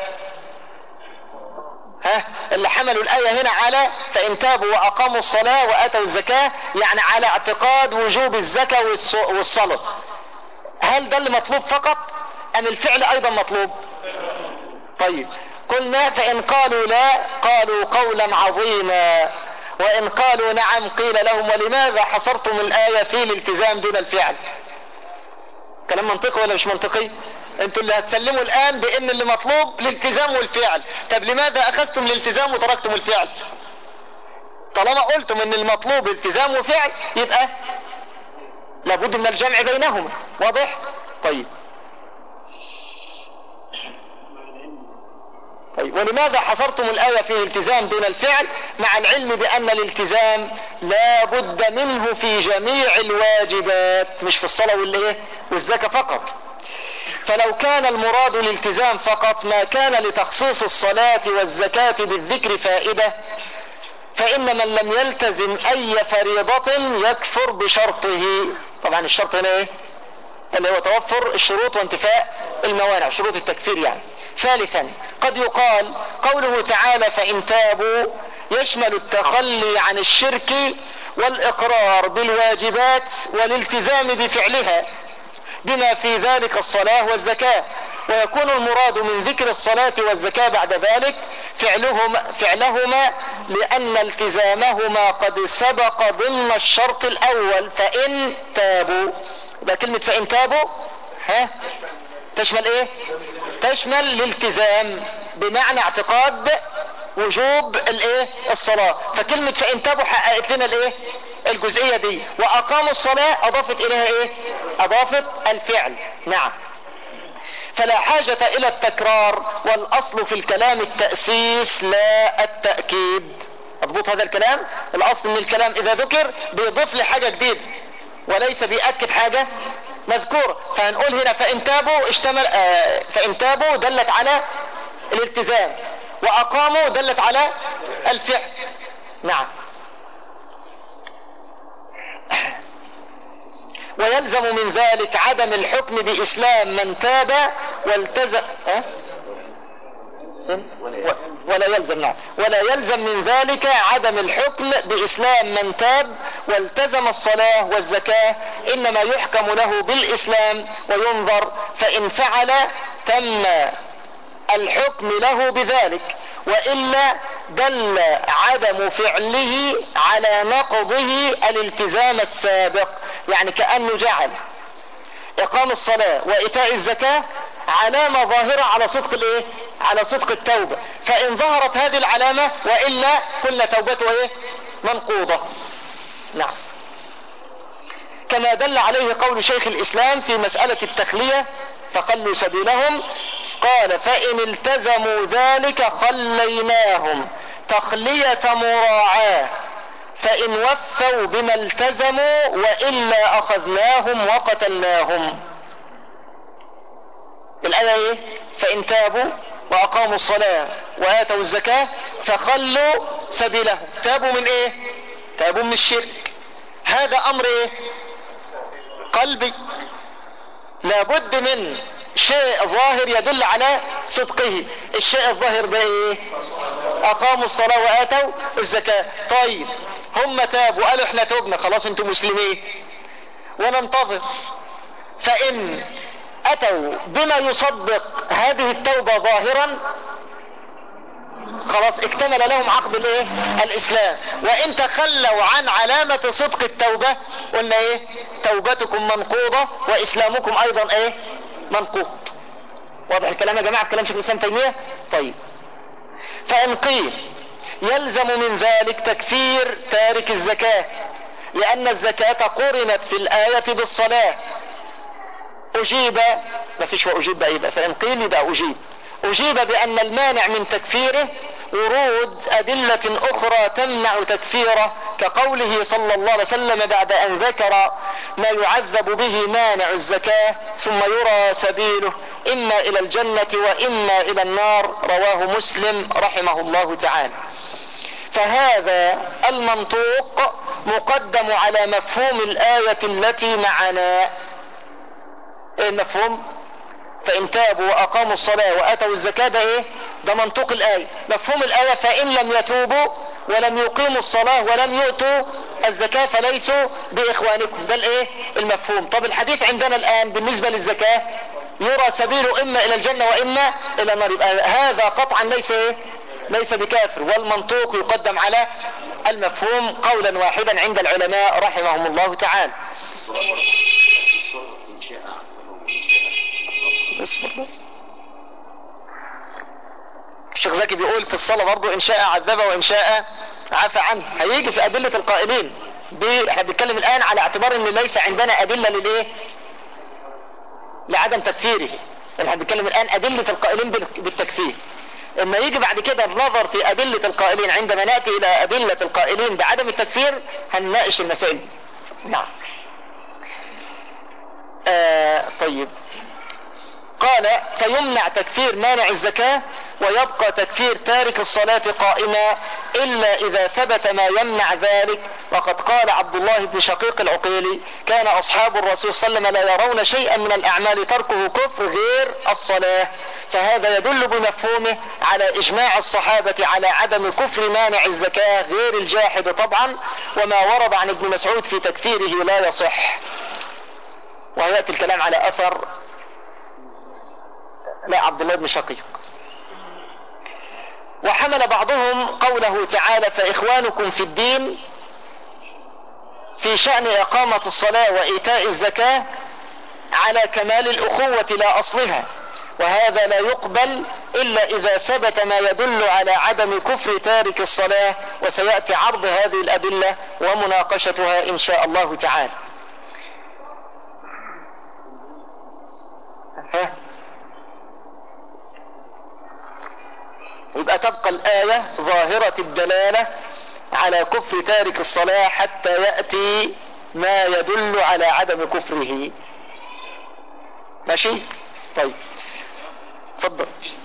ها اللي حملوا الآية هنا على فإن تابوا وأقاموا الصلاة وآتوا الزكاة، يعني على اعتقاد وجوب الزكاة والصلاة. هل ده اللي مطلوب فقط أم الفعل أيضا مطلوب؟ طيب قلنا فإن قالوا لا قالوا قولا عظيما، وإن قالوا نعم قيل لهم ولماذا حصرتم الآية في الالتزام دون الفعل؟ كلام منطقي ولا مش منطقي؟ انتوا اللي هتسلموا الآن بأن اللي مطلوب الالتزام والفعل، طب لماذا أخذتم الالتزام وتركتم الفعل؟ طالما قلتم ان المطلوب التزام وفعل يبقى لابد من الجمع بينهما. واضح؟ طيب طيب ولماذا حصرتم الآية في الالتزام دون الفعل مع العلم بأن الالتزام لا بد منه في جميع الواجبات، مش في الصلاة والإيه والزكاة فقط؟ فلو كان المراد الالتزام فقط ما كان لتخصيص الصلاة والزكاة بالذكر فائدة، فإن من لم يلتزم أي فريضة يكفر بشرطه. طبعا الشرط هنا ايه؟ اللي هو توفر الشروط وانتفاء الموانع، شروط التكفير يعني. ثالثا قد يقال قوله تعالى فإن تابوا يشمل التخلي عن الشرك والإقرار بالواجبات والالتزام بفعلها بما في ذلك الصلاة والزكاة، ويكون المراد من ذكر الصلاة والزكاة بعد ذلك فعلهما, فعلهما لأن التزامهما قد سبق ضمن الشرط الأول فإن تابوا. ده كلمة فإن تابوا ها تشمل ايه؟ تشمل الالتزام بمعنى اعتقاد وجوب الايه الصلاة، فكلمة فإن تابوا حققت لنا الايه الجزئية دي، وأقاموا الصلاة أضافت إليها ايه؟ أضافت الفعل. نعم. فلا حاجة إلى التكرار، والأصل في الكلام التأسيس لا التأكيد. أضبط هذا الكلام، الأصل من الكلام إذا ذكر بيضيف لحاجة جديدة وليس بيأكد حاجة مذكورة. فهنقول هنا فإن تابوا اشتمل آه فإن تابوا دلت على الالتزام، وأقاموا دلت على الفعل. نعم. ويلزم من ذلك عدم الحكم بإسلام من تاب والتزم أه؟ ولا يلزم نعم ولا يلزم من ذلك عدم الحكم بإسلام من تاب والتزم الصلاة والزكاة، إنما يحكم له بالإسلام وينظر، فإن فعل تم الحكم له بذلك، وإلا دل عدم فعله على نقضه الالتزام السابق. يعني كأنه جعل إقام الصلاة وإيتاء الزكاة علامة ظاهرة على صدق الايه على صدق التوبة، فإن ظهرت هذه العلامة وإلا كل توبته ايه منقوضة. نعم. كما دل عليه قول شيخ الإسلام في مسألة التخلية فخلوا سبيلهم، قال فإن التزموا ذلك خليناهم تخلية مراعاة، فإن وفوا بما التزموا وإلا أخذناهم وقتلناهم. الآية ايه؟ فإن تابوا وأقاموا الصلاة وآتوا الزكاة فخلوا سبيلهم. تابوا من ايه؟ تابوا من الشرك. هذا أمر ايه؟ قلبي، لابد من شيء ظاهر يدل على صدقه. الشيء الظاهر ده ايه؟ أقاموا الصلاة وآتوا الزكاة. طيب هم تابوا قالوا احنا توبنا خلاص انتم مسلمين، وننتظر. فإن أتوا بما يصدق هذه التوبة ظاهرا خلاص اكتمل لهم عقد الايه الإسلام. وإن تخلوا عن علامة صدق التوبة قلنا ايه؟ توبتكم منقوضة وإسلامكم أيضا ايه منقوض. واضح الكلام يا جماعة؟ كلام شيخ الإسلام تيمية. طيب فإن قيل يلزم من ذلك تكفير تارك الزكاة لأن الزكاة قرنت في الآية بالصلاة، أجيب ما فيش وأجيب بقى يبقى فإن قيل يبقى أجيب أجيب بأن المانع من تكفيره ورود أدلة أخرى تمنع تكفيره، كقوله صلى الله عليه وسلم بعد أن ذكر ما يعذب به مانع الزكاة ثم يرى سبيله إما إلى الجنة وإما إلى النار، رواه مسلم رحمه الله تعالى. فهذا المنطوق مقدم على مفهوم الآية التي معنا. ايه المفهوم؟ فإن تابوا وأقاموا الصلاة وآتوا الزكاة، ده إيه؟ ده منطوق الآية. مفهوم الآية فإن لم يتوبوا ولم يقيموا الصلاة ولم يؤتوا الزكاة فليسوا بإخوانكم، ده الإيه؟ المفهوم. طب الحديث عندنا الآن بالنسبة للزكاة يرى سبيله إما إلى الجنة وإما إلى النار، يبقى هذا قطعا ليس إيه؟ ليس بكافر، والمنطوق يقدم على المفهوم قولا واحدا عند العلماء رحمهم الله تعالى. اصبر بس. الشيخ زكي بيقول في الصلاة برضو إن شاء عذب وإن شاء عفى عنه، هيجي في أدلة القائلين. احنا بنتكلم الآن على اعتبار إن ليس عندنا أدلة للإيه؟ لعدم تكفيره. احنا بنتكلم الآن أدلة القائلين بالتكفير. اما يجي بعد كده النظر في أدلة القائلين، عندما نأتي إلى أدلة القائلين بعدم التكفير هنناقش المسائل. نعم. آه طيب، قال فيمنع تكفير مانع الزكاة ويبقى تكفير تارك الصلاة قائما إلا إذا ثبت ما يمنع ذلك. وقد قال عبد الله بن شقيق العقيلي كان أصحاب الرسول صلى الله عليه وسلم لا يرون شيئا من الأعمال تركه كفر غير الصلاة، فهذا يدل بمفهومه على إجماع الصحابة على عدم كفر مانع الزكاة غير الجاحد طبعا، وما ورد عن ابن مسعود في تكفيره لا يصح. ويأتي الكلام على أثر لا عبد الله بن شقيق. وحمل بعضهم قوله تعالى فإخوانكم في الدين في شأن إقامة الصلاة وإيتاء الزكاة على كمال الأخوة لا أصلها، وهذا لا يقبل إلا إذا ثبت ما يدل على عدم كفر تارك الصلاة، وسيأتي عرض هذه الأدلة ومناقشتها إن شاء الله تعالى. ها؟ يبقى تبقى الآية ظاهرة الدلالة على كفر تارك الصلاة حتى يأتي ما يدل على عدم كفره. ماشي؟ طيب تفضل.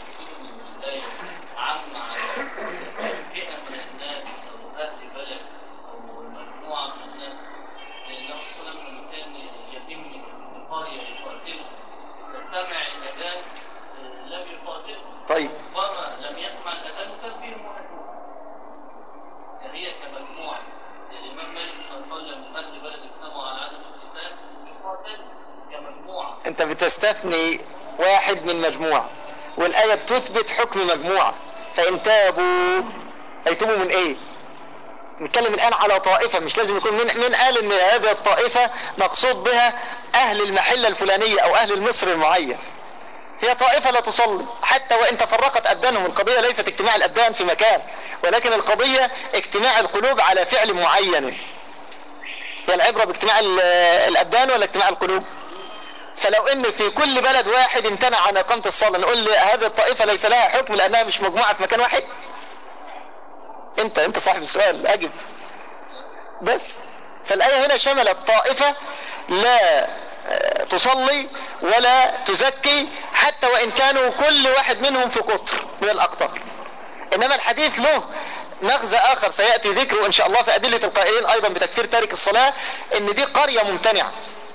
طيب لم يسمع الأذان وكان فيه مهاجمون، فهي كمجموعة الإمام مالك من قال من أهل بلد اجتمعوا على عدم القتال يقاتل كمجموعة. أنت بتستثني واحد من مجموعة، والآية بتثبت حكم مجموعة. فإن تابوا هيتوبوا من إيه؟ نتكلم الآن على طائفة، مش لازم يكون من, من قال إن هذه الطائفة مقصود بها أهل المحلة الفلانية أو أهل المصر المعين. هي طائفة لا تصلي حتى وإن تفرقت أبدانهم. القضية ليست اجتماع الأبدان في مكان، ولكن القضية اجتماع القلوب على فعل معين. هي العبرة باجتماع الأبدان ولا اجتماع القلوب؟ فلو ان في كل بلد واحد امتنع عن إقامة الصلاة نقول لي هذه الطائفة ليس لها حكم لأنها مش مجموعة في مكان واحد؟ انت انت صاحب السؤال اجب بس. فالآية هنا شملت طائفة لا تصلي ولا تزكي حتى وإن كانوا كل واحد منهم في قطر من الأقطار. إنما الحديث له مغزى آخر سيأتي ذكره إن شاء الله في أدلة القائلين أيضا بتكفير تارك الصلاة، إن دي قرية ممتنعة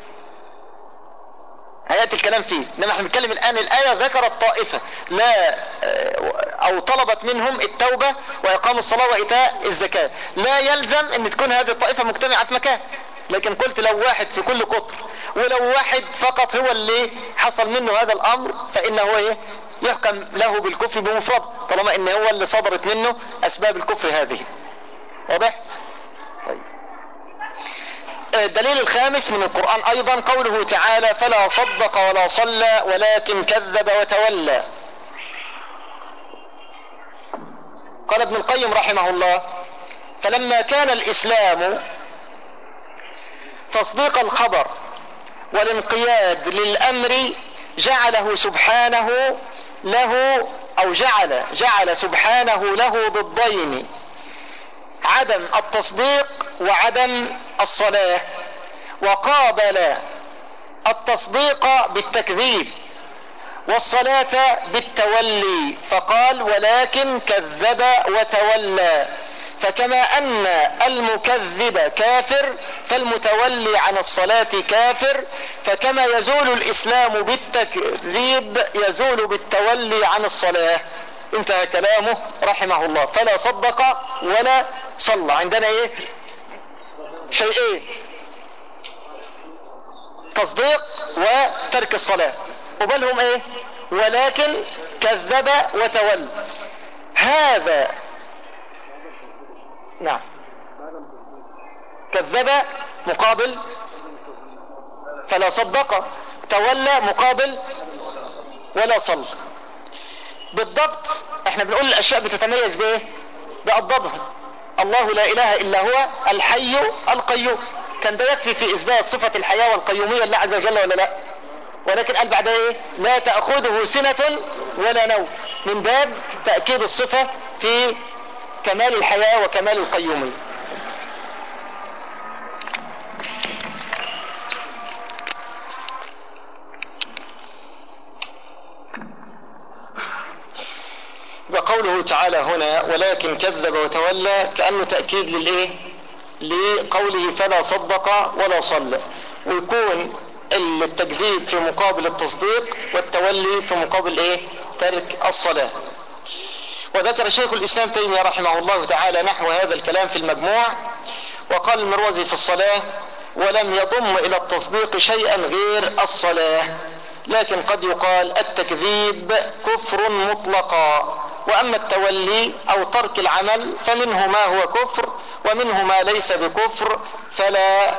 هيأتي الكلام فيه. إنما احنا بنتكلم الآن الآية ذكرت طائفة لا أو طلبت منهم التوبة وإقام الصلاة وإيتاء الزكاة، لا يلزم أن تكون هذه الطائفة مجتمعة في مكان. لكن قلت لو واحد في كل قطر ولو واحد فقط هو اللي حصل منه هذا الأمر فإنه ايه يحكم له بالكفر بمفرد، طالما إن هو اللي صدرت منه أسباب الكفر هذه. واضح؟ طيب. الدليل الخامس من القرآن أيضا قوله تعالى فلا صدق ولا صلى ولكن كذب وتولى. قال ابن القيم رحمه الله فلما كان الإسلام تصديق الخبر والانقياد للأمر جعله سبحانه له أو جعل جعل سبحانه له ضدين، عدم التصديق وعدم الصلاة، وقابل التصديق بالتكذيب والصلاة بالتولي، فقال ولكن كذب وتولى. فكما أن المكذب كافر فالمتولي عن الصلاة كافر، فكما يزول الإسلام بالتكذيب يزول بالتولي عن الصلاة. انتهى كلامه رحمه الله. فلا صدق ولا صلى. عندنا ايه؟ شيئين: تصديق وترك الصلاة. وبلهم ايه؟ ولكن كذب وتولى. هذا نعم، كذب مقابل فلا صدق، تولى مقابل ولا صلى. بالضبط احنا بنقول الاشياء بتتميز بايه؟ بأضدادها. الله لا اله الا هو الحي القيوم، كان ده يكفي في اثبات صفة الحياة والقيومية لله عز وجل ولا لا؟ ولكن قال بعدها ايه؟ لا تأخذه سنة ولا نوم، من باب تأكيد الصفة في كمال الحياة وكمال القيومية. وقوله تعالى هنا ولكن كذب وتولى كأنه تأكيد للإيه؟ لقوله فلا صدق ولا صلى، ويكون التكذيب في مقابل التصديق والتولي في مقابل إيه؟ ترك الصلاة. وذكر شيخ الإسلام تيمية رحمه الله تعالى نحو هذا الكلام في المجموع. وقال المروزي في الصلاة: ولم يضم إلى التصديق شيئا غير الصلاة، لكن قد يقال التكذيب كفر مطلقا، وأما التولي أو ترك العمل فمنه ما هو كفر ومنه ما ليس بكفر، فلا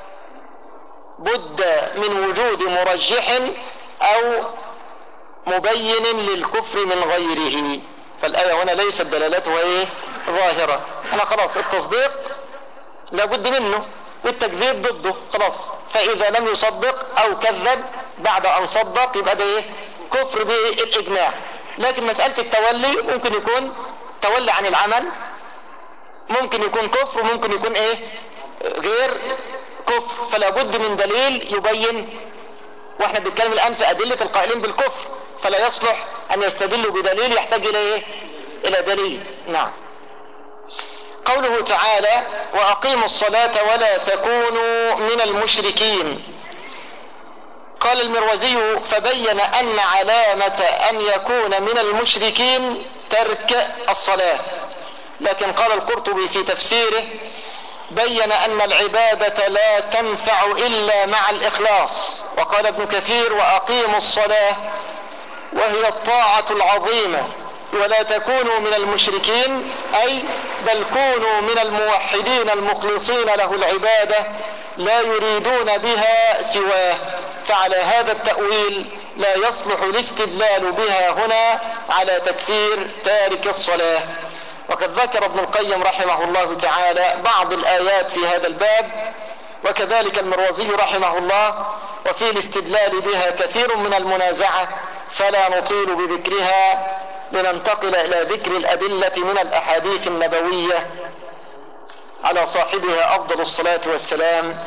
بد من وجود مرجح أو مبين للكفر من غيره. فالآية هنا ليست دلالتها ايه؟ ظاهرة. أنا خلاص التصديق لابد منه والتكذيب ضده خلاص، فإذا لم يصدق أو كذب بعد أن صدق يبقى ده ايه؟ كفر بالإجماع. لكن مسألة التولي ممكن يكون تولي عن العمل، ممكن يكون كفر وممكن يكون ايه؟ غير كفر. فلا بد من دليل يبين. واحنا بنتكلم الآن في أدلة القائلين بالكفر، فلا يصلح أن يستدلوا بدليل يحتاج إلى إيه؟ إلى دليل. نعم. قوله تعالى وأقيموا الصلاة ولا تكونوا من المشركين. قال المروزي فبين أن علامة أن يكون من المشركين ترك الصلاة، لكن قال القرطبي في تفسيره بين أن العبادة لا تنفع إلا مع الإخلاص. وقال ابن كثير وأقيموا الصلاة وهي الطاعة العظيمة ولا تكونوا من المشركين، أي بل كونوا من الموحدين المخلصين له العبادة لا يريدون بها سواه. فعلى هذا التأويل لا يصلح الاستدلال بها هنا على تكفير تارك الصلاة. وقد ذكر ابن القيم رحمه الله تعالى بعض الآيات في هذا الباب، وكذلك المروزي رحمه الله، وفي الاستدلال بها كثير من المنازعة، فلا نطيل بذكرها لننتقل إلى ذكر الأدلة من الأحاديث النبوية على صاحبها أفضل الصلاة والسلام.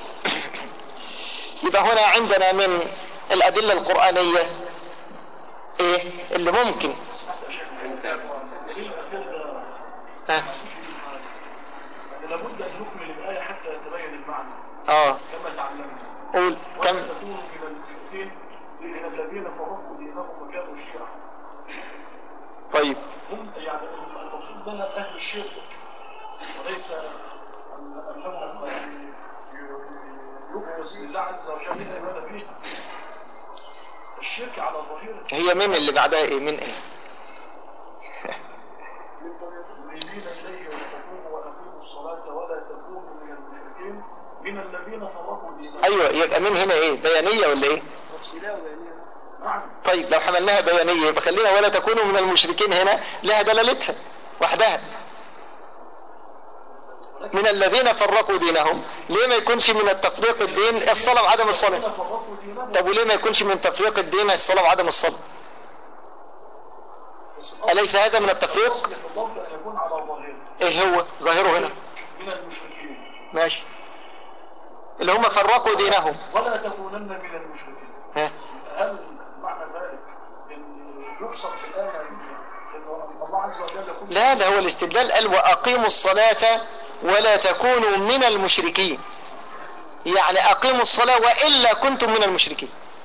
يبقى هنا عندنا من الأدلة القرآنية إيه اللي ممكن ها لابد أن نكمل الآية حتى يتبين المعنى. اه كما تعلمنا. قول كم. ولا تكونوا من المشركين من الذين فرقوا دينهم وكانوا شيعا. طيب. هم يعني المقصود لنا أهل الشرك، وليس أنهم يخلص لله عز وجل العبادة فيه. الشرك على ظاهره. هي من اللي بعدها ايه؟ من ايه؟ منيبين إليه وتقوموا وأقيموا الصلاة ولا تكونوا من المشركين من الذين فرقوا دينهم. ايوه، يبقى من هنا ايه؟ بيانية ولا ايه؟ نعم. طيب لو حملناها بيانية يبقى خلينا ولا تكونوا من المشركين هنا لها دلالتها وحدها. من الذين فرقوا دينهم، ليه ما يكونش من التفريق الدين الصلاة وعدم الصلاة؟ طب وليه ما يكونش من تفريق الدين الصلاة وعدم الصلاة؟ أليس هذا من التفريق؟ ايه هو ظاهره هنا؟ من المشركين. ماشي. اللي هم فرقوا دينهم. ولا تكونن من المشركين. ها؟ هل معنى ذلك ان يقصد في الآية ان الله عز عز وجل كل لا، ده هو الاستدلال قال وأقيموا الصلاة ولا تكونوا من المشركين، يعني أقيموا الصلاة وإلا كنتم من المشركين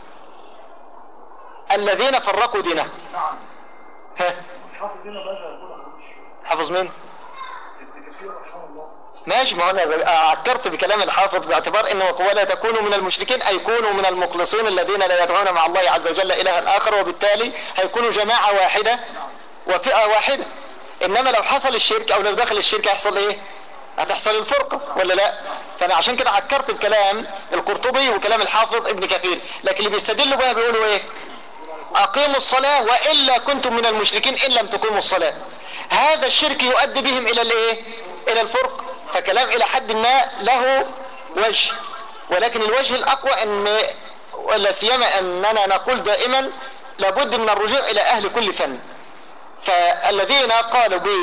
الذين فرقوا دينهم. نعم. ها حافظ هنا ماذا يقول أخوش حافظ مين؟ ابن كثير رحمه الله. ماشي، ما انا عكرت بكلام الحافظ باعتبار انه ولا تكونوا من المشركين اي كونوا من المخلصين الذين لا يدعون مع الله عز وجل الها اخر، وبالتالي هيكونوا جماعة واحدة وفئة واحدة. انما لو حصل الشرك او لو دخل الشرك هيحصل ايه؟ هتحصل الفرقة ولا لا؟ فانا عشان كده عكرت بكلام القرطبي وكلام الحافظ ابن كثير. لكن اللي بيستدلوا بقى بيقولوا ايه؟ اقيموا الصلاة والا كنتم من المشركين ان لم تقيموا الصلاة. هذا الشرك يؤدي بهم الى الايه؟ الى الفرق. فكلام الى حد ما له وجه، ولكن الوجه الاقوى ان ولا سيما اننا نقول دائما لابد من الرجوع الى اهل كل فن. فالذين قالوا ب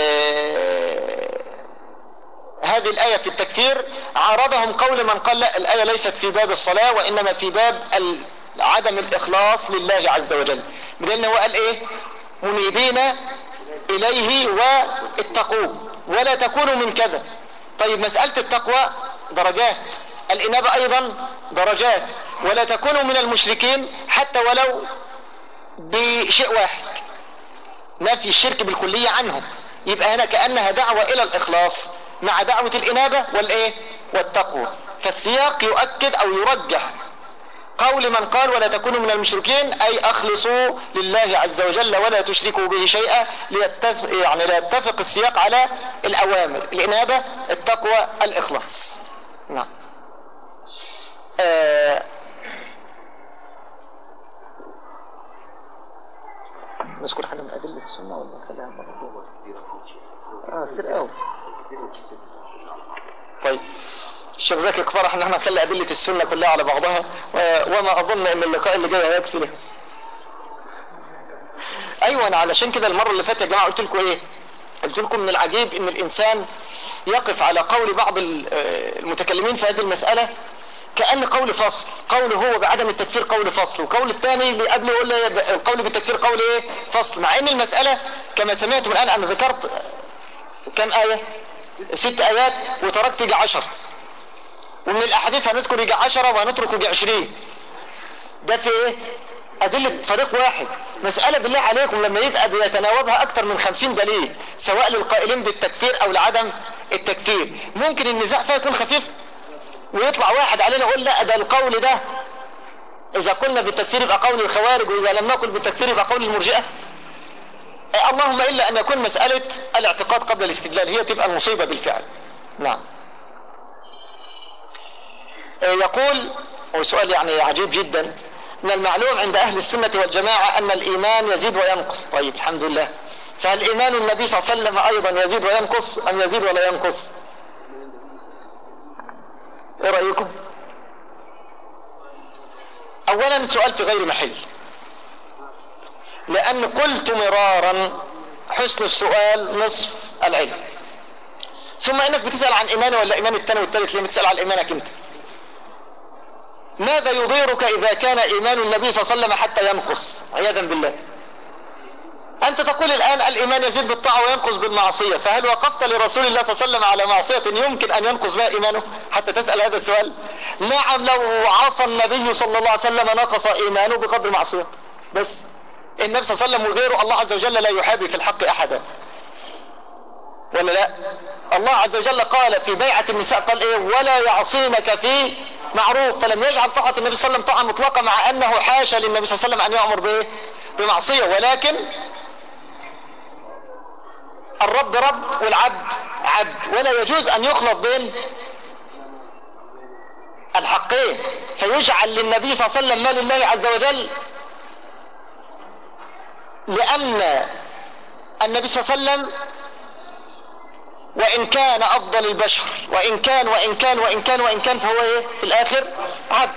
هذه الآية في التكفير عارضهم قول من قال لا، الآية ليست في باب الصلاة وإنما في باب عدم الإخلاص لله عز وجل، بدل هو قال إيه؟ منيبين إليه واتقوه ولا تكونوا من كذا. طيب مسألة التقوى درجات، الإنابة أيضا درجات، ولا تكونوا من المشركين حتى ولو بشيء واحد، نفي الشرك بالكلية عنهم. يبقى هنا كأنها دعوة إلى الإخلاص مع دعوة الإنابة والإيه؟ والتقوى. فالسياق يؤكد أو يرجح قول من قال ولا تكونوا من المشركين أي أخلصوا لله عز وجل ولا تشركوا به شيئا، ليتفق يعني ليتفق السياق على الأوامر: الإنابة، التقوى، الإخلاص. نعم. آه نذكر حاجة من أدلة السنة ولا خليها مرة؟ اه كتير قوي. طيب الشيخ زكي اقترح ان احنا نخلي أدلة السنة كلها على بعضها، وما اظن ان اللقاء اللي جاي هيكفي له. ايوه، انا علشان كده المرة اللي فاتت يا جماعة قلت لكم ايه؟ قلت لكم من العجيب ان الانسان يقف على قول بعض المتكلمين في هذه المسألة كأن قول فصل، قول هو بعدم التكفير قول فصل، وقول الثاني اللي قبله يقول لي القول بالتكفير قول ايه؟ فصل. مع ان المسألة كما سمعتم الان انا ذكرت كم آية؟ ست آيات وتركت يجي عشر، ومن الأحاديث هنذكر يجي عشرة وهنترك يجي عشرين. ده في ايه؟ أدلة فريق واحد. مسألة بالله عليكم لما يبقى بيتناوبها أكثر من خمسين دليل سواء للقائلين بالتكفير أو لعدم التكفير، ممكن النزاع فيها يكون خفيف ويطلع واحد علينا يقول لا ده القول ده إذا قلنا بالتكفير يبقى قول الخوارج، وإذا لم نقل بالتكفير يبقى قول المرجئة. اللهم إلا أن يكون مسألة الاعتقاد قبل الاستدلال هي تبقى المصيبة بالفعل. نعم. يقول وسؤال يعني عجيب جدا: من المعلوم عند أهل السنة والجماعة أن الإيمان يزيد وينقص. طيب الحمد لله. فهل إيمان النبي صلى الله عليه وسلم أيضا يزيد وينقص أم يزيد ولا ينقص؟ إيه رأيكم؟ أولا سؤال في غير محل، لأن قلت مرارا حسن السؤال نصف العلم. ثم إنك بتسأل عن إيمان ولا إيمان الثاني والثالث، ليه بتسأل عن إيمانك أنت؟ ماذا يضيرك إذا كان إيمان النبي صلى الله عليه وسلم حتى ينقص عياذا بالله؟ أنت تقول الآن الإيمان يزيد بالطاعة وينقص بالمعصية، فهل وقفت لرسول الله صلى الله عليه وسلم على معصية يمكن أن ينقص بها إيمانه حتى تسأل هذا السؤال؟ نعم، لو عصى النبي صلى الله عليه وسلم نقص إيمانه بقدر معصية. بس النبي صلى الله عليه وسلم وغيره الله عز وجل لا يحابي في الحق أحدا، ولا لا؟ الله عز وجل قال في بيعة النساء قال إيه؟ ولا يعصينك في معروف، فلم يجعل طاعة النبي صلى الله عليه وسلم طاعة مطلقة، مع أنه حاشا للنبي صلى الله عليه وسلم أن يأمر بإيه؟ بمعصية. ولكن الرب رب والعبد عبد، ولا يجوز أن يخلط بين الحقين، فيجعل للنبي صلى الله عليه وسلم ما لله عز وجل، لأن النبي صلى الله عليه وسلم وإن كان أفضل البشر وإن كان وإن كان وإن كان وإن كان فهو إيه في الآخر؟ عبد.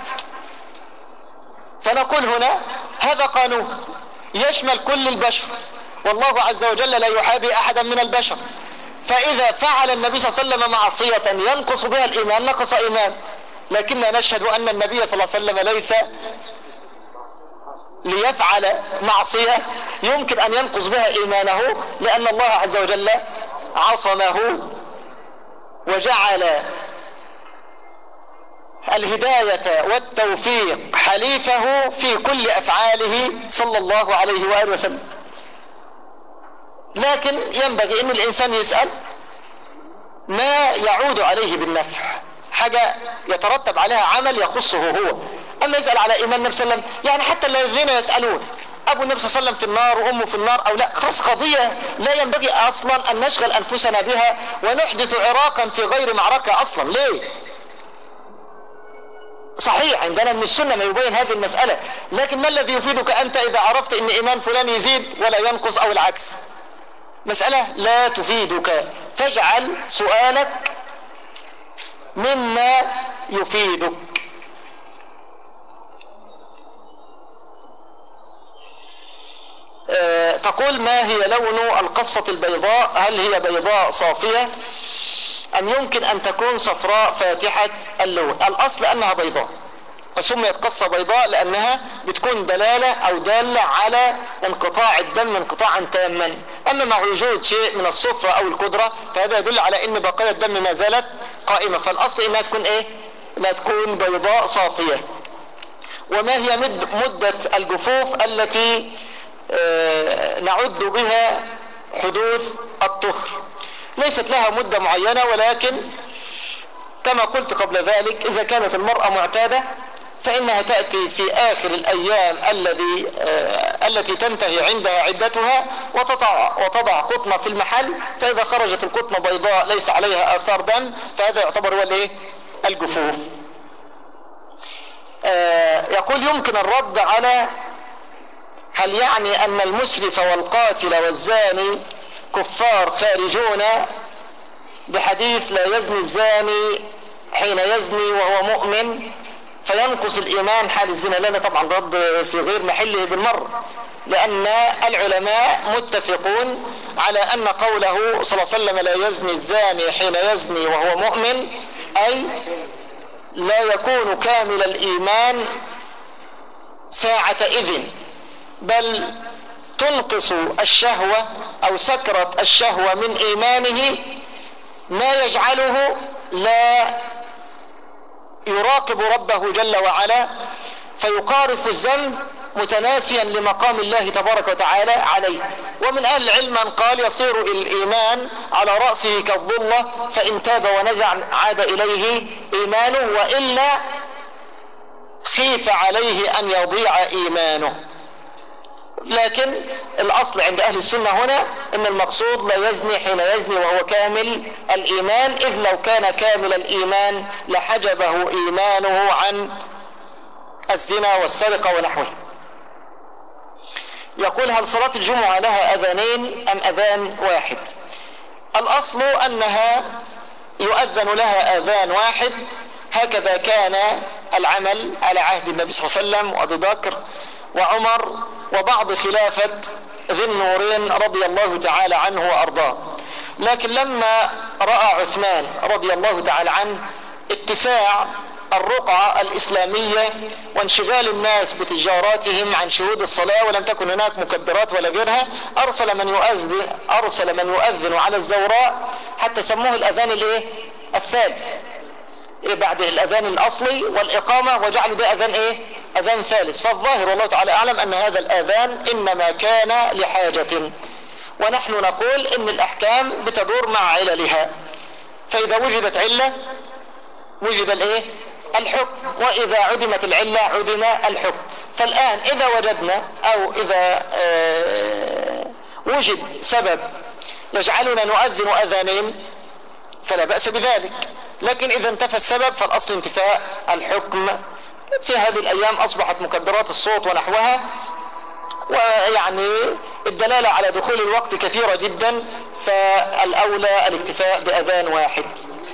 فنقول هنا هذا قانون يشمل كل البشر، والله عز وجل لا يحابي أحدا من البشر، فإذا فعل النبي صلى الله عليه وسلم معصية ينقص بها الإيمان نقص إيمان. لكننا نشهد أن النبي صلى الله عليه وسلم ليس ليفعل معصية يمكن أن ينقص بها إيمانه، لأن الله عز وجل عصمه وجعل الهداية والتوفيق حليفه في كل أفعاله صلى الله عليه وآله وسلم. لكن ينبغي أن الإنسان يسأل ما يعود عليه بالنفع، حاجة يترتب عليها عمل يخصه هو. أما يسأل على إيمان النبي صلى الله عليه وسلم، يعني حتى الذين يسألون أبو النبي صلى الله عليه وسلم في النار وأمه في النار أو لا، خلاص قضية لا ينبغي أصلا أن نشغل أنفسنا بها ونحدث عراقا في غير معركة أصلا. ليه؟ صحيح عندنا من السنة ما يبين هذه المسألة، لكن ما الذي يفيدك أنت إذا عرفت أن إيمان فلان يزيد ولا ينقص أو العكس؟ مسألة لا تفيدك، فاجعل سؤالك مما يفيدك. أه تقول ما هي لون القصة البيضاء؟ هل هي بيضاء صافية أم يمكن أن تكون صفراء فاتحة اللون؟ الأصل أنها بيضاء، وسميت قصة بيضاء لأنها بتكون دلالة أو دالة على انقطاع الدم انقطاعا تاما. أما مع وجود شيء من الصفرة أو الكدرة فهذا يدل على أن بقايا الدم ما زالت قائمة، فالأصل أنها تكون إيه؟ لا تكون بيضاء صافية. وما هي مد مدة الجفوف التي اه نعد بها حدوث الطهر؟ ليست لها مدة معينة، ولكن كما قلت قبل ذلك إذا كانت المرأة معتادة فإنها تأتي في آخر الأيام الذي آه التي تنتهي عندها عدتها وتضع, وتضع قطنة في المحل، فإذا خرجت القطنة بيضاء ليس عليها آثار دم فهذا يعتبر هو الايه؟ الجفوف. آه يقول يمكن الرد على هل يعني أن المسرف والقاتل والزاني كفار خارجون بحديث لا يزني الزاني حين يزني وهو مؤمن فينقص الإيمان حال الزنا؟ لنا طبعا رد في غير محله بالمرة، لأن العلماء متفقون على أن قوله صلى الله عليه وسلم لا يزني الزاني حين يزني وهو مؤمن أي لا يكون كامل الإيمان ساعة إذن، بل تنقص الشهوة أو سكرة الشهوة من إيمانه ما يجعله لا يراقب ربه جل وعلا فيقارف الذنب متناسيا لمقام الله تبارك وتعالى عليه. ومن أهل العلم من قال يصير الإيمان على رأسه كالظلة، فإن تاب ونزع عاد إليه إيمانه، وإلا خيف عليه أن يضيع إيمانه. لكن الأصل عند أهل السنة هنا أن المقصود لا يزني حين يزني وهو كامل الإيمان، إذ لو كان كامل الإيمان لحجبه إيمانه عن الزنا والسرقة ونحوه. يقول هل صلاة الجمعة لها أذانين أم أذان واحد؟ الأصل أنها يؤذن لها أذان واحد، هكذا كان العمل على عهد النبي صلى الله عليه وسلم وأبي بكر وعمر وبعض خلافة ذي النورين رضي الله تعالى عنه وأرضاه. لكن لما رأى عثمان رضي الله تعالى عنه اتساع الرقعة الإسلامية وانشغال الناس بتجاراتهم عن شهود الصلاة ولم تكن هناك مكبرات ولا غيرها، أرسل من يؤذن أرسل من يؤذن على الزوراء حتى سموه الأذان الايه الثالث، إيه بعد الأذان الأصلي والإقامة وجعلوا ده أذان إيه أذان ثالث. فالظاهر والله تعالى أعلم أن هذا الأذان إنما كان لحاجة، ونحن نقول إن الأحكام بتدور مع عللها، فإذا وجدت علة وجد الإيه الحكم، وإذا عدمت العلة عدم الحكم. فالآن إذا وجدنا أو إذا آه وجد سبب يجعلنا نؤذن أذانين فلا بأس بذلك، لكن إذا انتفى السبب فالأصل انتفاء الحكم. في هذه الأيام أصبحت مكبرات الصوت ونحوها، ويعني الدلالة على دخول الوقت كثيرة جدا، فالأولى الاكتفاء بأذان واحد.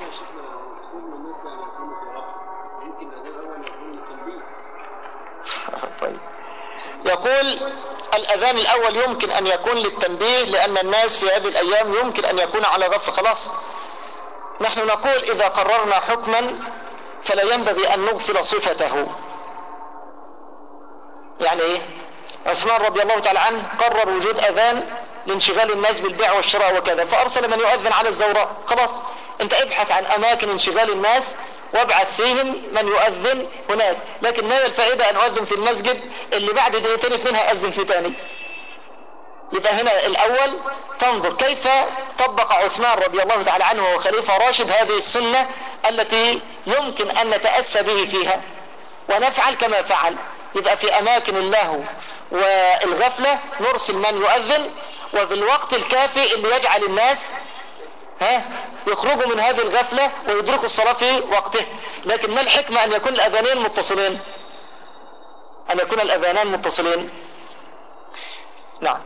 طيب. يقول الأذان الأول يمكن أن يكون للتنبيه لأن الناس في هذه الأيام يمكن أن يكون على غفلة. خلاص نحن نقول إذا قررنا حكما فلا ينبغي أن نغفل صفته. يعني إيه؟ عثمان رضي الله تعالى عنه قرر وجود أذان لانشغال الناس بالبيع والشراء وكذا، فأرسل من يؤذن على الزوراء. خلاص انت ابحث عن أماكن انشغال الناس وابعث فيهم من يؤذن هناك، لكن ما هي الفائدة أن أؤذن في المسجد اللي بعد دقيقتين اثنين هيأذن فيه تاني؟ يبقى هنا الأول تنظر كيف طبق عثمان رضي الله تعالى عنه وهو خليفة راشد هذه السنة التي يمكن أن نتأسى به فيها ونفعل كما فعل. يبقى في أماكن اللهو والغفلة نرسل من يؤذن، وفي الوقت الكافي اللي يجعل الناس ها يخرجوا من هذه الغفلة ويدركوا الصلاة في وقته. لكن ما الحكمة أن يكون الأذانين متصلين؟ أن يكون الأذانان متصلين. نعم.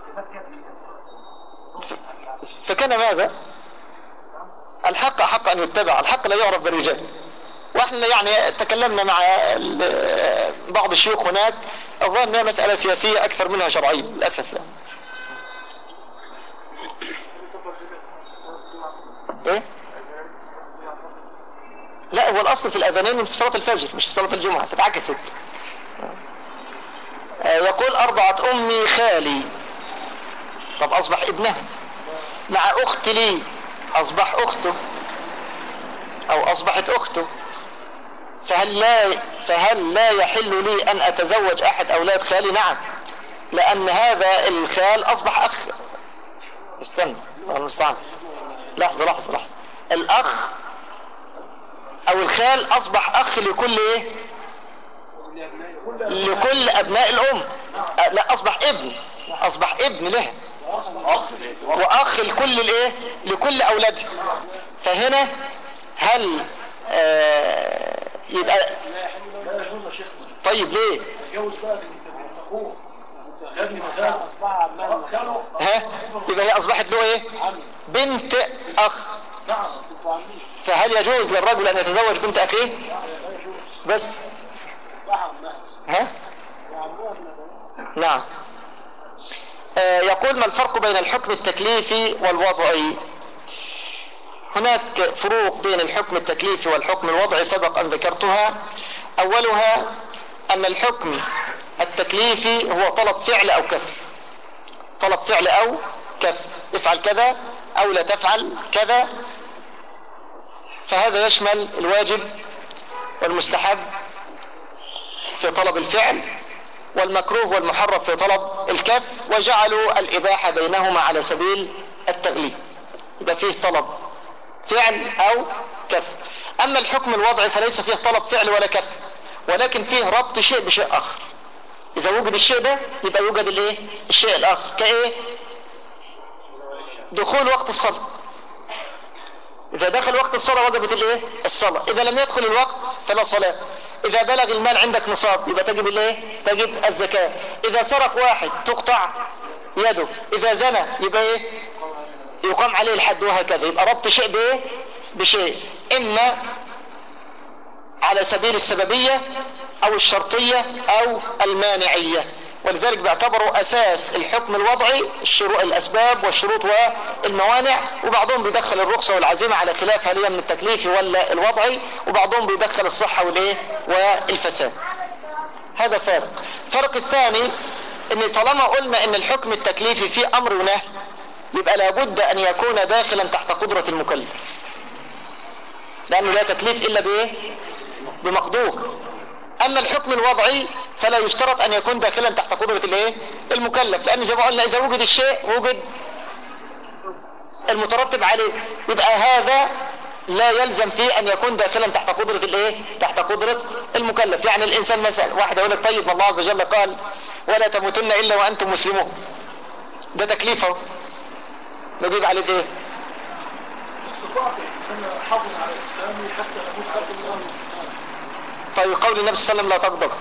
فكان ماذا؟ الحق حق أن يتبع، الحق لا يعرف بالرجال. واحنا يعني تكلمنا مع بعض الشيوخ هناك، الظاهر انها مسألة سياسية اكثر منها شرعية للأسف. لا ايه؟ لا هو الاصل في الاذانين في صلاة الفجر مش في صلاة الجمعة، فتعكست. يقول ارضعت امي خالي، طب اصبح ابنها، مع اخت لي اصبح اخته او اصبحت اخته، فهل لا فهل لا يحل لي ان اتزوج احد اولاد خالي؟ نعم، لان هذا الخال اصبح اخ. استنى الله المستعان، لحظة لحظة لحظة. الاخ او الخال اصبح اخ لكل ايه؟ لكل ابناء الام. لا اصبح ابن، اصبح ابن له واخ لكل الايه؟ لكل اولادها. فهنا هل آه يبقى لا يجوز يا شيخ. طيب ليه؟ تجوز بقى بنت اخوه غني مزاج اصبح عمال. ها يبقى هي اصبحت له ايه؟ بنت اخ. نعم. فهل يجوز للرجل ان يتزوج بنت اخيه؟ بس ها؟ نعم. آه يقول ما الفرق بين الحكم التكليفي والوضعي؟ هناك فروق بين الحكم التكليفي والحكم الوضعي سبق أن ذكرتها. أولها أن الحكم التكليفي هو طلب فعل أو كف، طلب فعل أو كف، افعل كذا أو لا تفعل كذا، فهذا يشمل الواجب والمستحب في طلب الفعل والمكروه والمحرم في طلب الكف، وجعلوا الإباحة بينهما على سبيل التغليب. يبقى فيه طلب فعل او كف. اما الحكم الوضعي فليس فيه طلب فعل ولا كف، ولكن فيه ربط شيء بشيء اخر. اذا وجد الشيء ده يبقى يوجد الايه؟ الشيء الاخر. كايه؟ دخول وقت الصلاة. اذا دخل وقت الصلاة وجبت الايه؟ الصلاة. اذا لم يدخل الوقت فلا صلاة. اذا بلغ المال عندك نصاب يبقى تجب الايه؟ تجب الزكاة. اذا سرق واحد تقطع يده. اذا زنى يبقى ايه؟ يقام عليه الحد، وهكذا. يبقى ربط شيء بايه؟ بشيء، اما على سبيل السببية او الشرطية او المانعية. ولذلك بيعتبروا اساس الحكم الوضعي الشروط الاسباب والشروط والموانع، وبعضهم بيدخل الرخصة والعزيمة على خلاف هل هي من التكليفي ولا الوضعي، وبعضهم بيدخل الصحة والايه والفساد. هذا فارق. الفرق الثاني ان طالما قلنا ان الحكم التكليفي فيه امر ونهي يبقى لابد ان يكون داخلا تحت قدرة المكلف، لانه لا تكليف الا بايه؟ بمقدور. اما الحكم الوضعي فلا يشترط ان يكون داخلا تحت قدرة الايه؟ المكلف، لان زي ما قلنا اذا وجد الشيء وجد المترتب عليه، يبقى هذا لا يلزم فيه ان يكون داخلا تحت قدرة الايه؟ تحت قدرة المكلف. يعني الانسان مثلا واحد يقول لك طيب الله عز وجل قال ولا تموتن الا وانتم مسلمون، ده تكليفه، نجيب عليه بايه؟ استطاعتي ان احافظ على اسلامي حتى اموت قبل الاسلام. طيب قول النبي صلى الله عليه وسلم لا تغضب،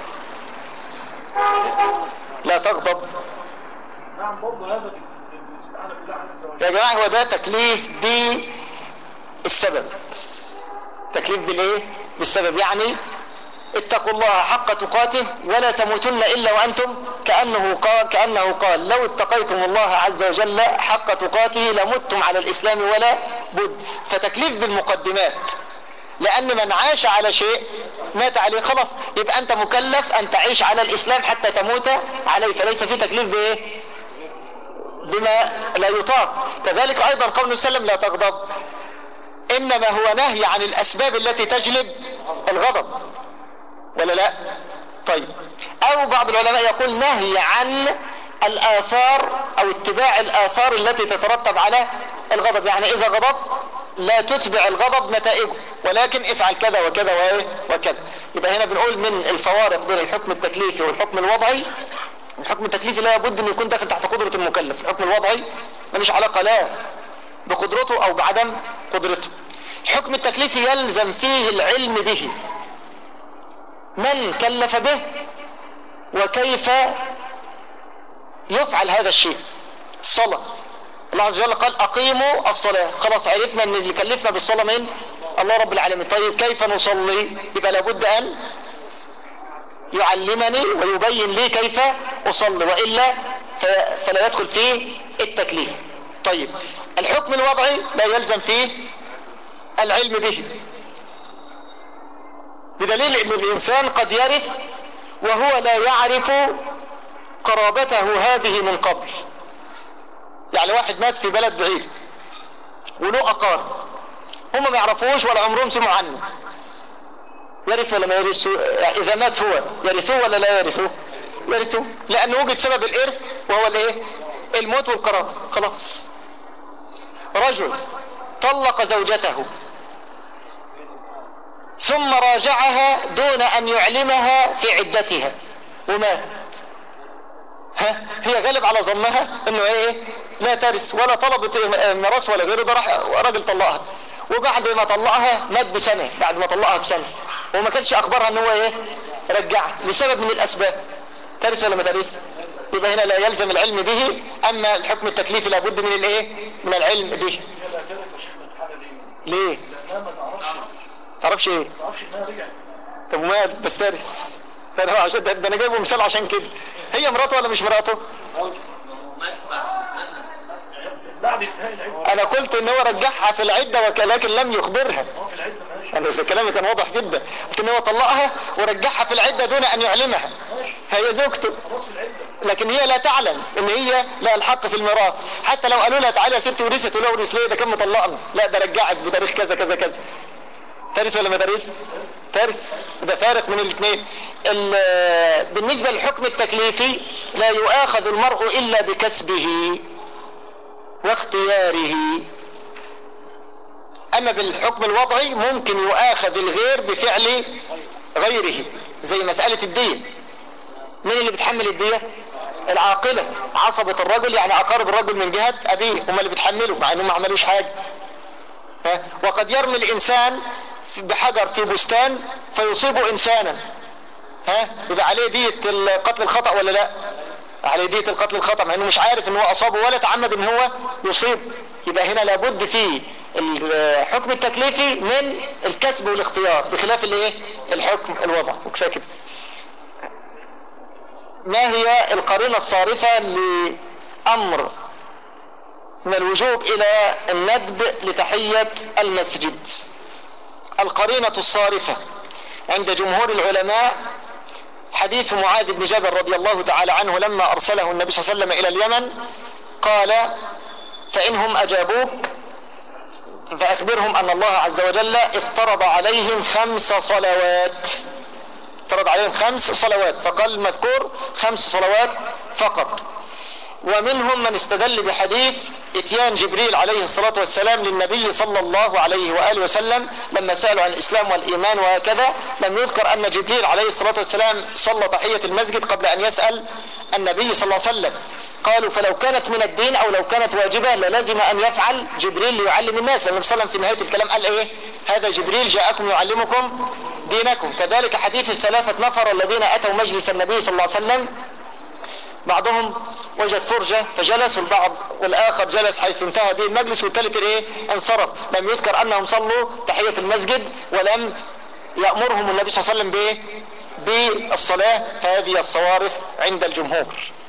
لا تغضب. نعم برضه هذا بالاستعانة بالله عز وجل. يا جماعة هو ده تكليف بالسبب، تكليف بالايه؟ بالسبب. يعني اتقوا الله حق تقاته ولا تموتن الا وانتم، كأنه قال كأنه قال لو اتقيتم الله عز وجل حق تقاته لمتم على الاسلام ولا بد. فتكليف بالمقدمات، لان من عاش على شيء مات عليه خلاص، يبقى انت مكلف ان تعيش على الاسلام حتى تموت عليه، فليس في تكليف بايه؟ بما لا يطاق. كذلك ايضا قول النبي صلى الله عليه وسلم لا تغضب، انما هو نهي عن الاسباب التي تجلب الغضب، ولا لا؟ طيب، او بعض العلماء يقول نهي عن الاثار او اتباع الاثار التي تترتب على الغضب، يعني اذا غضبت لا تتبع الغضب نتائجه، ولكن افعل كذا وكذا وايه وكذا. يبقى هنا بنقول من الفوارق بين الحكم التكليفي والحكم الوضعي، الحكم التكليفي لا بد ان يكون داخل تحت قدرة المكلف، الحكم الوضعي ملوش علاقة لا بقدرته او بعدم قدرته. الحكم التكليفي يلزم فيه العلم به، من كلف به وكيف يفعل هذا الشيء. الصلاة، الله عز وجل قال اقيموا الصلاة، خلاص عرفنا ان اللي كلفنا بالصلاة من الله رب العالمين. طيب كيف نصلي؟ يبقى لابد ان يعلمني ويبين لي كيف اصلي، وإلا فلا يدخل فيه التكليف. طيب الحكم الوضعي لا يلزم فيه العلم به، بدليل ان الانسان قد يرث وهو لا يعرف قرابته هذه من قبل. يعني واحد مات في بلد بعيد وله اقارب هم ما يعرفوش ولا عمرهم سمعوا عنه، يرث ولا ما يرث؟ اذا مات هو يرثوه ولا لا يرثوه؟ يرثوه، لانه وجد سبب الارث وهو الايه؟ الموت والقرابه. خلاص. رجل طلق زوجته ثم راجعها دون ان يعلمها في عدتها ومات، ها هي غالب على ظنها انه ايه؟ لا ترث ولا طلبت ميراث ولا غيره، ده راح راجل طلقها، وبعد ما طلقها مات بسنه، بعد ما طلقها بسنه وما كانش اخبرها ان هو ايه؟ رجعها لسبب من الاسباب، ترث ولا ما ترث؟ يبقى هنا لا يلزم العلم به. اما الحكم التكليفي لابد من الايه؟ من العلم به. ليه؟ تعرفش ايه؟ طب ومال بس ترث؟ ده عشان ده انا جايبه مثال عشان كده. هي مراته ولا مش مراته؟ انا قلت ان هو رجعها في العدة ولكن لم يخبرها، يعني في كلامي كان واضح جدا، قلت ان هو طلقها ورجعها في العدة دون ان يعلمها، هي زوجته، لكن هي لا تعلم ان هي لا الحق في الميراث. حتى لو قالوا لها تعالى يا ستي ورثت، تقول لها ورث ليه؟ ده كان مطلقنا. لا ده رجعت بتاريخ كذا كذا كذا. ترث ولا ما ترث؟ ترث. ده فارق من الاثنين. بالنسبة للحكم التكليفي لا يؤاخذ المرء الا بكسبه واختياره. اما بالحكم الوضعي ممكن يؤاخذ الغير بفعل غيره، زي مسألة الدية. مين اللي بتحمل الدية؟ العاقلة، عصبة الرجل، يعني اقارب الرجل من جهة ابيه هم اللي بتحملوا مع انهم ما عملوش حاجة. ها؟ وقد يرمي الانسان بحجر في بستان فيصيب انسانا، ها يبقى عليه دية القتل الخطأ ولا لا؟ عليه دية القتل الخطأ مع انه مش عارف ان هو اصابه ولا تعمد ان هو يصيب. يبقى هنا لابد في الحكم التكليفي من الكسب والاختيار بخلاف الايه؟ الحكم الوضع. وكفايه كده. ما هي القرينة الصارفة لأمر من الوجوب الى الندب لتحية المسجد؟ القرينة الصارفة عند جمهور العلماء حديث معاذ بن جبل رضي الله تعالى عنه لما ارسله النبي صلى الله عليه وسلم الى اليمن، قال فانهم اجابوك فاخبرهم ان الله عز وجل افترض عليهم خمس صلوات، افترض عليهم خمس صلوات، فقال المذكور خمس صلوات فقط. ومنهم من استدل بحديث اتيان جبريل عليه الصلاة والسلام للنبي صلى الله عليه وآله وسلم لما سألوا عن الإسلام والإيمان وهكذا، لم يذكر أن جبريل عليه الصلاة والسلام صلى تحية المسجد قبل أن يسأل النبي صلى الله عليه وسلم. قالوا فلو كانت من الدين أو لو كانت واجبة للازم أن يفعل جبريل ليعلم الناس، لأن النبي صلى الله عليه وسلم في نهاية الكلام قال إيه؟ هذا جبريل جاءكم يعلمكم دينكم. كذلك حديث الثلاثة نفر الذين أتوا مجلس النبي صلى الله عليه وسلم، بعضهم وجد فرجة فجلس، والبعض والآخر جلس حيث انتهى به المجلس، والثالث ايه؟ انصرف. لم يذكر أنهم صلوا تحية المسجد ولم يأمرهم النبي صلى الله عليه وسلم بايه؟ بالصلاة. هذه الصوارف عند الجمهور.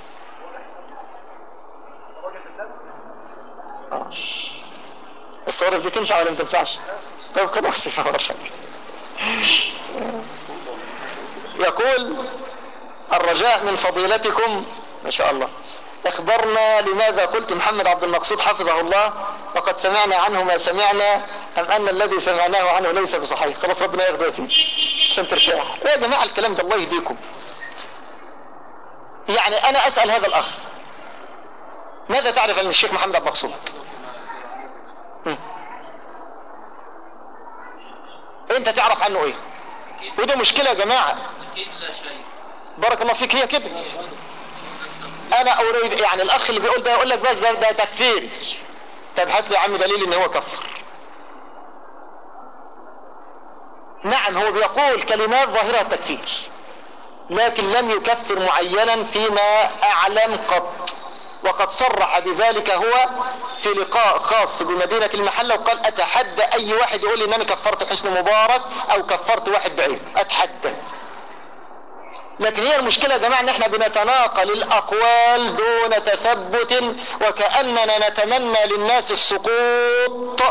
آه. الصوارف دي تنفع ولا ما تنفعش؟ طيب خلاص يا رجاء من فضيلتكم ما شاء الله اخبرنا لماذا قلت محمد عبد المقصود حفظه الله وقد سمعنا عنه ما سمعنا ام ان الذي سمعناه عنه ليس بصحيح. خلاص ربنا ياخده يا سيدي عشان ترتاح يا جماعة الكلام ده الله يهديكم. يعني انا اسأل هذا الاخ ماذا تعرف عن الشيخ محمد عبد المقصود؟ انت تعرف عنه ايه؟ وده مشكلة يا جماعة. بارك الله فيك هي كده. انا اريد يعني الاخ اللي بيقول ده يقول لك بس ده, ده تكفير. طب هات لي يا عم دليل ان هو كفر. نعم هو بيقول كلمات ظاهرة التكفير لكن لم يكفر معينا فيما اعلم قط، وقد صرح بذلك هو في لقاء خاص بمدينة المحلة وقال اتحدى اي واحد يقول لي ان انا كفرت حسني مبارك او كفرت واحد بعيد اتحدى. لكن هي المشكلة يا جماعة ان احنا بنتناقل الاقوال دون تثبت وكأننا نتمنى للناس السقوط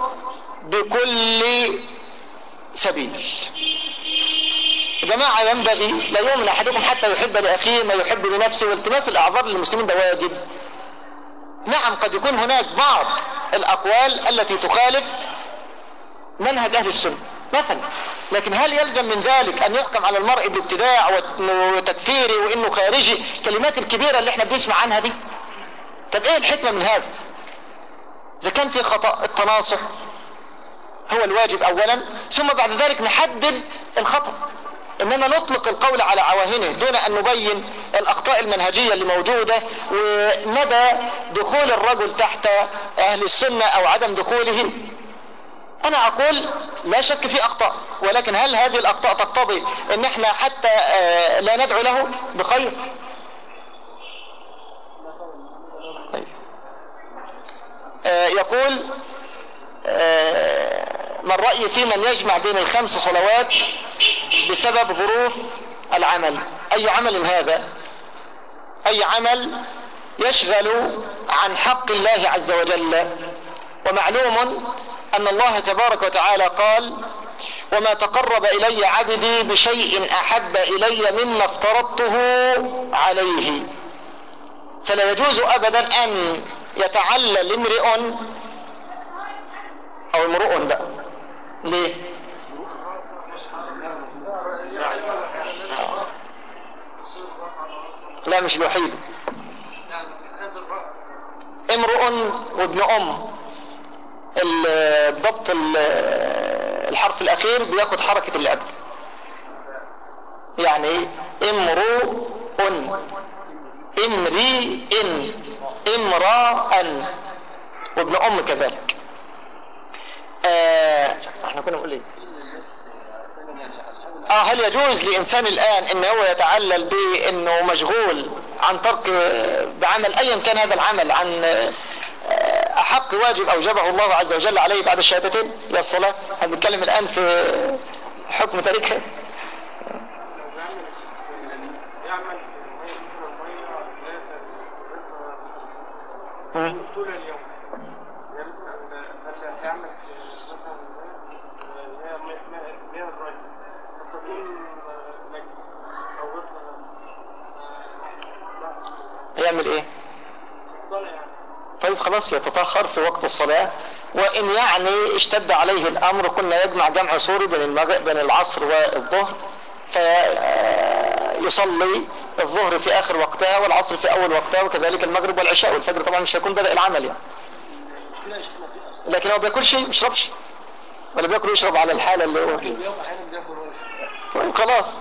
بكل سبيل. يا جماعة ينبغي لا يؤمن احدكم حتى يحب لاخيه ما يحب لنفسه، والتماس الاعذار للمسلمين ده واجب. نعم قد يكون هناك بعض الاقوال التي تخالف منهج اهل السنة مثلا، لكن هل يلزم من ذلك ان يحكم على المرء بابتداع وتكفيري وانه خارجي؟ كلمات الكبيرة اللي احنا بنسمع عنها دي. طب ايه الحكمة من هذا؟ اذا كان في خطأ التناصح هو الواجب اولا، ثم بعد ذلك نحدد الخطأ، انما نطلق القول على عواهنه دون ان نبين الاخطاء المنهجية اللي موجودة ومدى دخول الرجل تحت اهل السنة او عدم دخوله. انا اقول لا شك في اخطاء، ولكن هل هذه الاخطاء تقتضي ان احنا حتى لا ندعو له بخير؟ يقول ما الرأي في من يجمع بين الخمس صلوات بسبب ظروف العمل؟ اي عمل هذا؟ اي عمل يشغل عن حق الله عز وجل. ومعلوم ان الله تبارك وتعالى قال وما تقرب الي عبدي بشيء احب الي مما افترضته عليه. فلا يجوز ابدا ان يتعلل امرئ او امرؤ بقى ليه لا مش الوحيد، امرؤ وابن ام الضبط الحرف الاخير بياخد حركة اللي قبل، يعني ايه امرؤ امري ان امراء وابن ام كذلك. آه احنا كنا نقول ايه اه هل يجوز لانسان الان ان هو يتعلل بانه مشغول عن ترك بعمل ايا كان هذا العمل عن احق واجب اوجبه الله عز وجل عليه بعد الشهادتين يا الصلاة؟ هنتكلم الان في حكم تاركها. طول اليوم يعمل مثلا مياه الري تكون يعمل ايه؟ الصلاة يعني. طيب خلاص يتطهر في وقت الصلاة، وان يعني اشتد عليه الامر كنا يجمع جمع صوري بين المغرب بين العصر والظهر فيصلي الظهر في اخر وقتها والعصر في اول وقتها وكذلك المغرب والعشاء والفجر طبعا مش هيكون بدأ العمل يعني. لكن هو بياكل شيء مش يشربش ولا بياكل ويشرب على الحالة اللي هو فيه. طيب خلاص.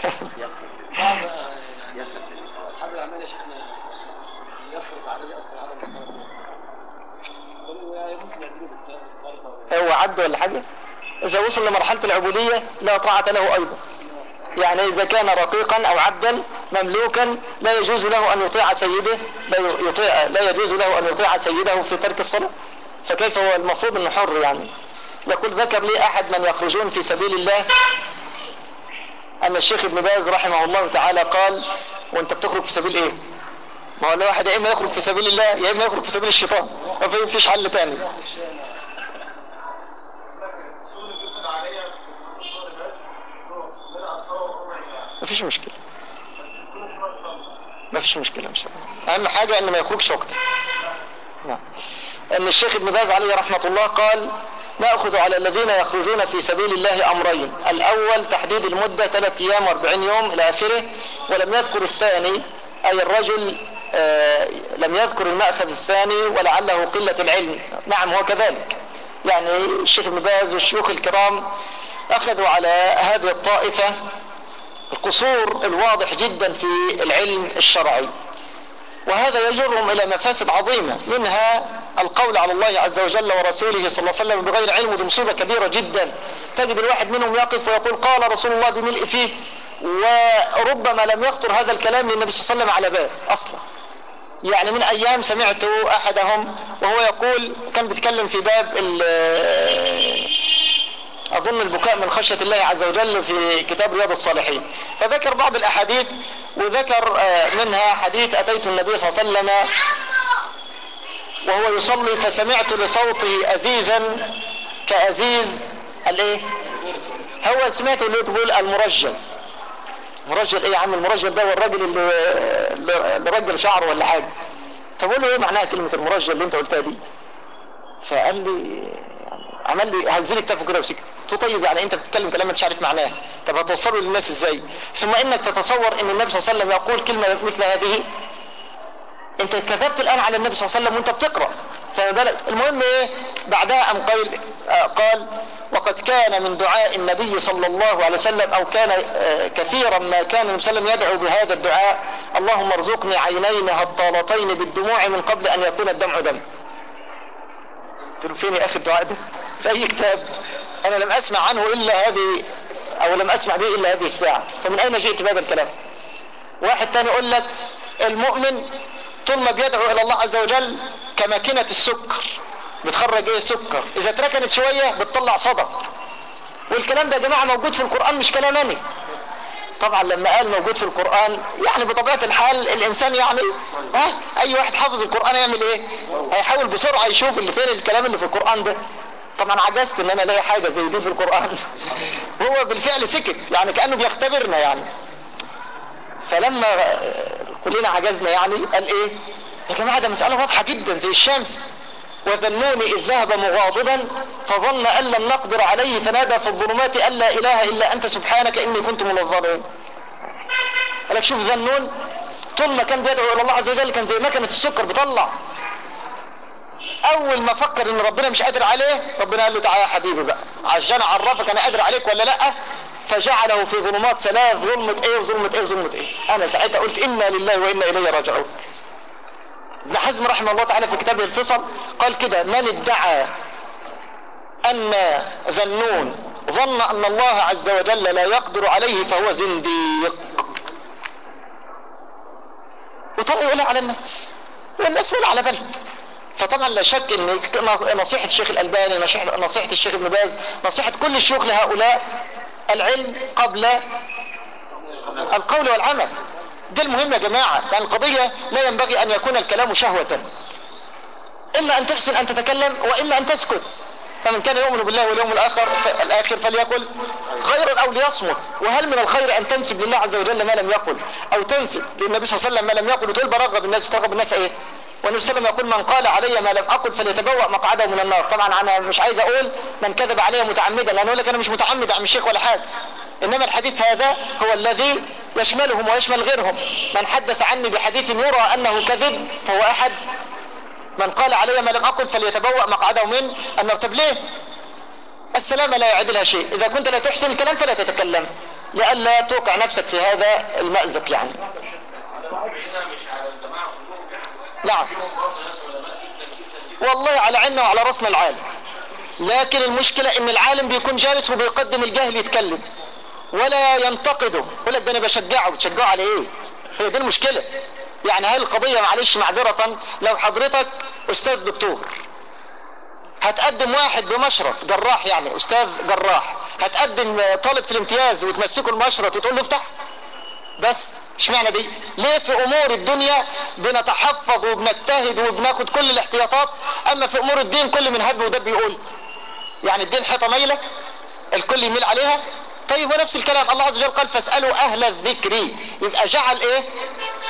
اصحاب الاعمال يا شيخنا يفرض عليه اصلا عدم الصلاه ممكن يعملوا هو عبد ولا حاجه؟ اذا وصل لمرحله العبوديه لا طاعه له ايضا. يعني اذا كان رقيقا او عبدا مملوكا لا يجوز له ان يطيع سيده، لا يطيع لا يجوز له ان يطيع سيده في ترك الصلاه، فكيف هو المفروض انه حر يعني. يقول ذكر لي احد من يخرجون في سبيل الله ان الشيخ ابن باز رحمه الله تعالى قال وانت بتخرج في سبيل ايه؟ ما هو الواحد يا اما يخرج في سبيل الله يا اما يخرج في سبيل الشيطان، ما فيش حل تاني. مفيش مشكلة. ما فيش مشكلة ان شاء الله. اهم حاجة ان ما يخرجش وقته. نعم. ان الشيخ ابن باز عليه رحمة الله قال: نأخذ على الذين يخرجون في سبيل الله امرين، الاول تحديد المدة ثلاث ايام واربعين يوم الى اخره، ولم يذكر الثاني اي الرجل آه لم يذكر المأخذ الثاني ولعله قلة العلم. نعم هو كذلك، يعني الشيخ ابن باز والشيوخ الكرام اخذوا على هذه الطائفة القصور الواضح جدا في العلم الشرعي، وهذا يجرهم الى مفاسد عظيمة، منها القول على الله عز وجل ورسوله صلى الله عليه وسلم بغير علم، ودي مصيبة كبيرة جدا. تجد الواحد منهم يقف ويقول قال رسول الله بملء فيه، وربما لم يخطر هذا الكلام للنبي صلى الله عليه وسلم على بال اصلا. يعني من ايام سمعت احدهم وهو يقول، كان بيتكلم في باب اظن البكاء من خشية الله عز وجل في كتاب رياض الصالحين، فذكر بعض الاحاديث، وذكر منها حديث اتيت النبي صلى الله عليه وسلم وهو يصلي فسمعت لصوته ازيزا كازيز الايه، هو سمعته اللي تقول المرجل. مرجل ايه يا عم؟ المرجل ده هو الراجل اللي, اللي رجل شعره ولا حاجه. فبقول له ايه معناها كلمه المرجل اللي انت قلتها دي؟ فقال لي يعني عمل لي هزلي كتافه كده وسكت. قلت طيب يعني انت بتتكلم كلام ما انتش عارف معناه، طب هتوصله للناس ازاي؟ ثم انك تتصور ان النبي صلى الله عليه وسلم يقول كلمه مثل هذه؟ انت كذبت الان على النبي صلى الله عليه وسلم وانت بتقرا، فما بالك. المهم ايه بعدها ام قال آه قال وقد كان من دعاء النبي صلى الله عليه وسلم، او كان آه كثيرا ما كان النبي صلى الله عليه وسلم يدعو بهذا الدعاء: اللهم ارزقني عينين هطالتين بالدموع من قبل ان يكون الدمع دم. قلت له فين يا اخي الدعاء ده؟ في اي كتاب؟ انا لم اسمع عنه الا هذه، او لم اسمع به الا هذه الساعه، فمن اين جئت بهذا الكلام؟ واحد تاني يقول لك المؤمن طول ما بيدعو الى الله عز وجل كماكينة السكر، بتخرج ايه؟ سكر، اذا اتركنت شوية بتطلع صدى. والكلام ده يا جماعة موجود في القرآن، مش كلام أنا. طبعا لما قال موجود في القرآن يعني بطبيعة الحال الانسان يعني ها اي واحد حافظ القرآن يعمل ايه؟ هيحاول بسرعة يشوف اللي فين الكلام اللي في القرآن ده. طبعا عجزت ان انا الاقي حاجة زي دي في القرآن. هو بالفعل سكت، يعني كأنه بيختبرنا يعني. فلما كلنا عجزنا يعني قال ايه؟ يا جماعة ده مسألة واضحة جدا زي الشمس. وذنون إذ ذهب مغاضبا فظن أن لم نقدر عليه فنادى في الظلمات أن لا إله إلا أنت سبحانك إني كنت من الظالمين. قال لك شوف ذنون طول ما كان بيدعو إلى الله عز وجل كان زي مكنة السكر بيطلع. أول ما فكر إن ربنا مش قادر عليه ربنا قال له تعالى يا حبيبي بقى عشان أعرفك أنا قادر عليك ولا لأ، فجعله في ظلمات ثلاث، ظلمة إيه وظلمة إيه وظلمة إيه. أنا ساعتها قلت إنا لله وإنا إليه راجعون. ابن حزم رحمه الله تعالى في كتابه الفصل قال كده: من ادعى أن ذنون ظن أن الله عز وجل لا يقدر عليه فهو زنديق. وطلع يقولها على الناس والناس ولا على بالهم. فطبعا لا شك ان نصيحة الشيخ الألباني، نصيحة الشيخ ابن باز، نصيحة كل الشيوخ لهؤلاء العلم قبل القول والعمل. ده المهم يا جماعة، يعني القضية لا ينبغي أن يكون الكلام شهوة، إلا أن تحسن أن تتكلم وإلا أن تسكت. فمن كان يؤمن بالله واليوم الآخر الآخر فليقل خيرا أو ليصمت. وهل من الخير أن تنسب لله عز وجل ما لم يقل، أو تنسب للنبي صلى الله عليه وسلم ما لم يقل وتقول برغب الناس؟ بترغب الناس إيه؟ والنبي صلى الله عليه وسلم يقول: من قال علي ما لم أقل فليتبوأ مقعده من النار. طبعا أنا مش عايز أقول من كذب علي متعمدا، لأن أقول لك أنا مش متعمد عم الشيخ ولا حاجة، إنما الحديث هذا هو الذي يشملهم ويشمل غيرهم. من حدث عني بحديث يرى أنه كذب فهو أحد من قال علي ما لم أقل فليتبوأ مقعده من النار. طب ليه؟ السلامة لا يعدلها شيء. إذا كنت لا تحسن الكلام فلا تتكلم لئلا توقع نفسك في هذا المأزق يعني. نعم والله على عنا وعلى رأسنا العالم، لكن المشكلة ان العالم بيكون جالس وبيقدم الجاهل يتكلم ولا ينتقده، يقول لك ده انا بشجعه. بتشجعه على ايه؟ هي دي المشكلة. يعني هاي القضية معلش معذرة، لو حضرتك استاذ دكتور هتقدم واحد بمشرط جراح، يعني استاذ جراح، هتقدم طالب في الامتياز وتمسكه المشرط وتقول له افتح بس؟ اشمعنى دي؟ ليه في امور الدنيا بنتحفظ وبنجتهد وبناخد كل الاحتياطات، اما في امور الدين كل من هب ودب يقول؟ يعني الدين حيطة ميلة الكل يميل عليها. طيب ونفس الكلام الله عز وجل قال: فاسألوا اهل الذكر. يبقى جعل ايه؟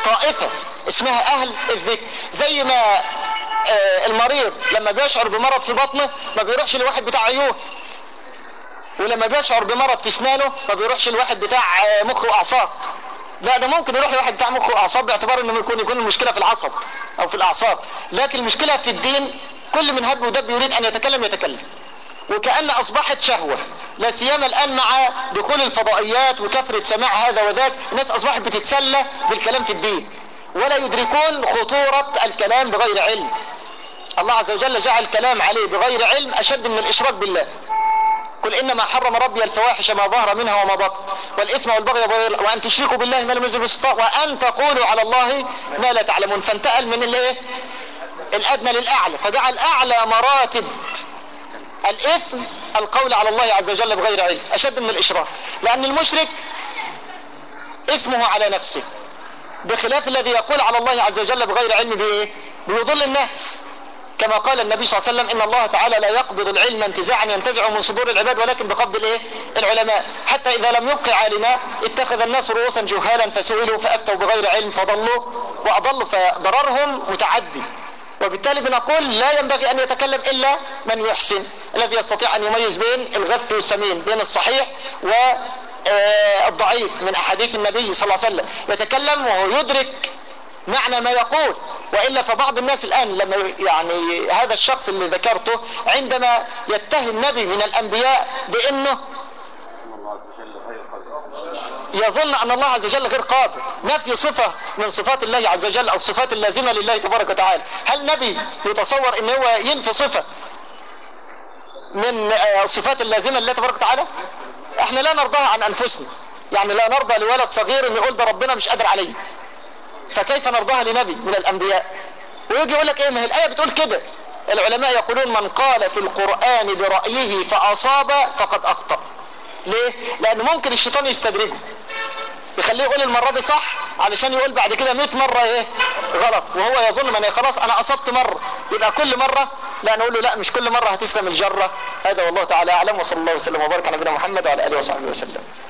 طائفة اسمها اهل الذكر. زي ما آه المريض لما بيشعر بمرض في بطنه ما بيروحش لواحد بتاع عيون، ولما بيشعر بمرض في اسنانه ما بيروحش لواحد بتاع آه مخ واعصاب. لا، ده ممكن يروح لواحد بتاع مخ واعصاب باعتبار انه يكون يكون المشكلة في العصب او في الاعصاب، لكن المشكلة في الدين. كل من هب ودب يريد ان يتكلم يتكلم، وكأن اصبحت شهوة، لا سيما الان مع دخول الفضائيات وكثرة سماع هذا وذاك. الناس اصبحت بتتسلى بالكلام في الدين ولا يدركون خطورة الكلام بغير علم. الله عز وجل جعل الكلام عليه بغير علم اشد من الاشراك بالله. قل انما حرم ربي الفواحش ما ظهر منها وما بطن والاثم والبغي وان تشركوا بالله ما لم ينزل به سلطان وان تقولوا على الله ما لا تعلمون. فانتقل من الايه الادنى للاعلى، فجعل اعلى مراتب الاثم القول على الله عز وجل بغير علم اشد من الاشراك، لان المشرك اثمه على نفسه، بخلاف الذي يقول على الله عز وجل بغير علم بايه؟ بيضل الناس، كما قال النبي صلى الله عليه وسلم ان الله تعالى لا يقبض العلم انتزاعا ينتزعه من صدور العباد ولكن بقبض الايه؟ العلماء، حتى اذا لم يبق عالما اتخذ الناس رؤوسا جهالا فسئلوا فافتوا بغير علم فضلوا واضلوا، فضررهم متعدي. وبالتالي بنقول لا ينبغي ان يتكلم الا من يحسن، الذي يستطيع ان يميز بين الغث والسمين، بين الصحيح والضعيف من احاديث النبي صلى الله عليه وسلم، يتكلم وهو يدرك معنى ما يقول. وإلا فبعض الناس الآن لما يعني هذا الشخص اللي ذكرته عندما يتهم نبي من الأنبياء بأنه يظن أن الله عز وجل غير قادر، نفي صفة من صفات الله عز وجل أو الصفات اللازمة لله تبارك وتعالى. هل نبي يتصور أن هو ينفي صفة من الصفات اللازمة لله تبارك وتعالى؟ احنا لا نرضاها عن أنفسنا، يعني لا نرضى لولد صغير أن يقول ده ربنا مش قادر عليه، فكيف نرضاها لنبي من الأنبياء؟ ويجي يقول لك ايه، ما هي الآية بتقول كده. العلماء يقولون من قال في القرآن برأيه فأصاب فقد أخطأ. ليه؟ لأن ممكن الشيطان يستدرجه يخليه يقول المرة دي صح علشان يقول بعد كده مئة مرة ايه غلط، وهو يظن من خلاص انا اصبت مرة يبقى كل مرة لا، نقول له لا، مش كل مرة هتسلم الجرة. هذا والله تعالى اعلم، وصلى الله وسلم وبارك على نبينا محمد وعلى اله وصحبه وسلم.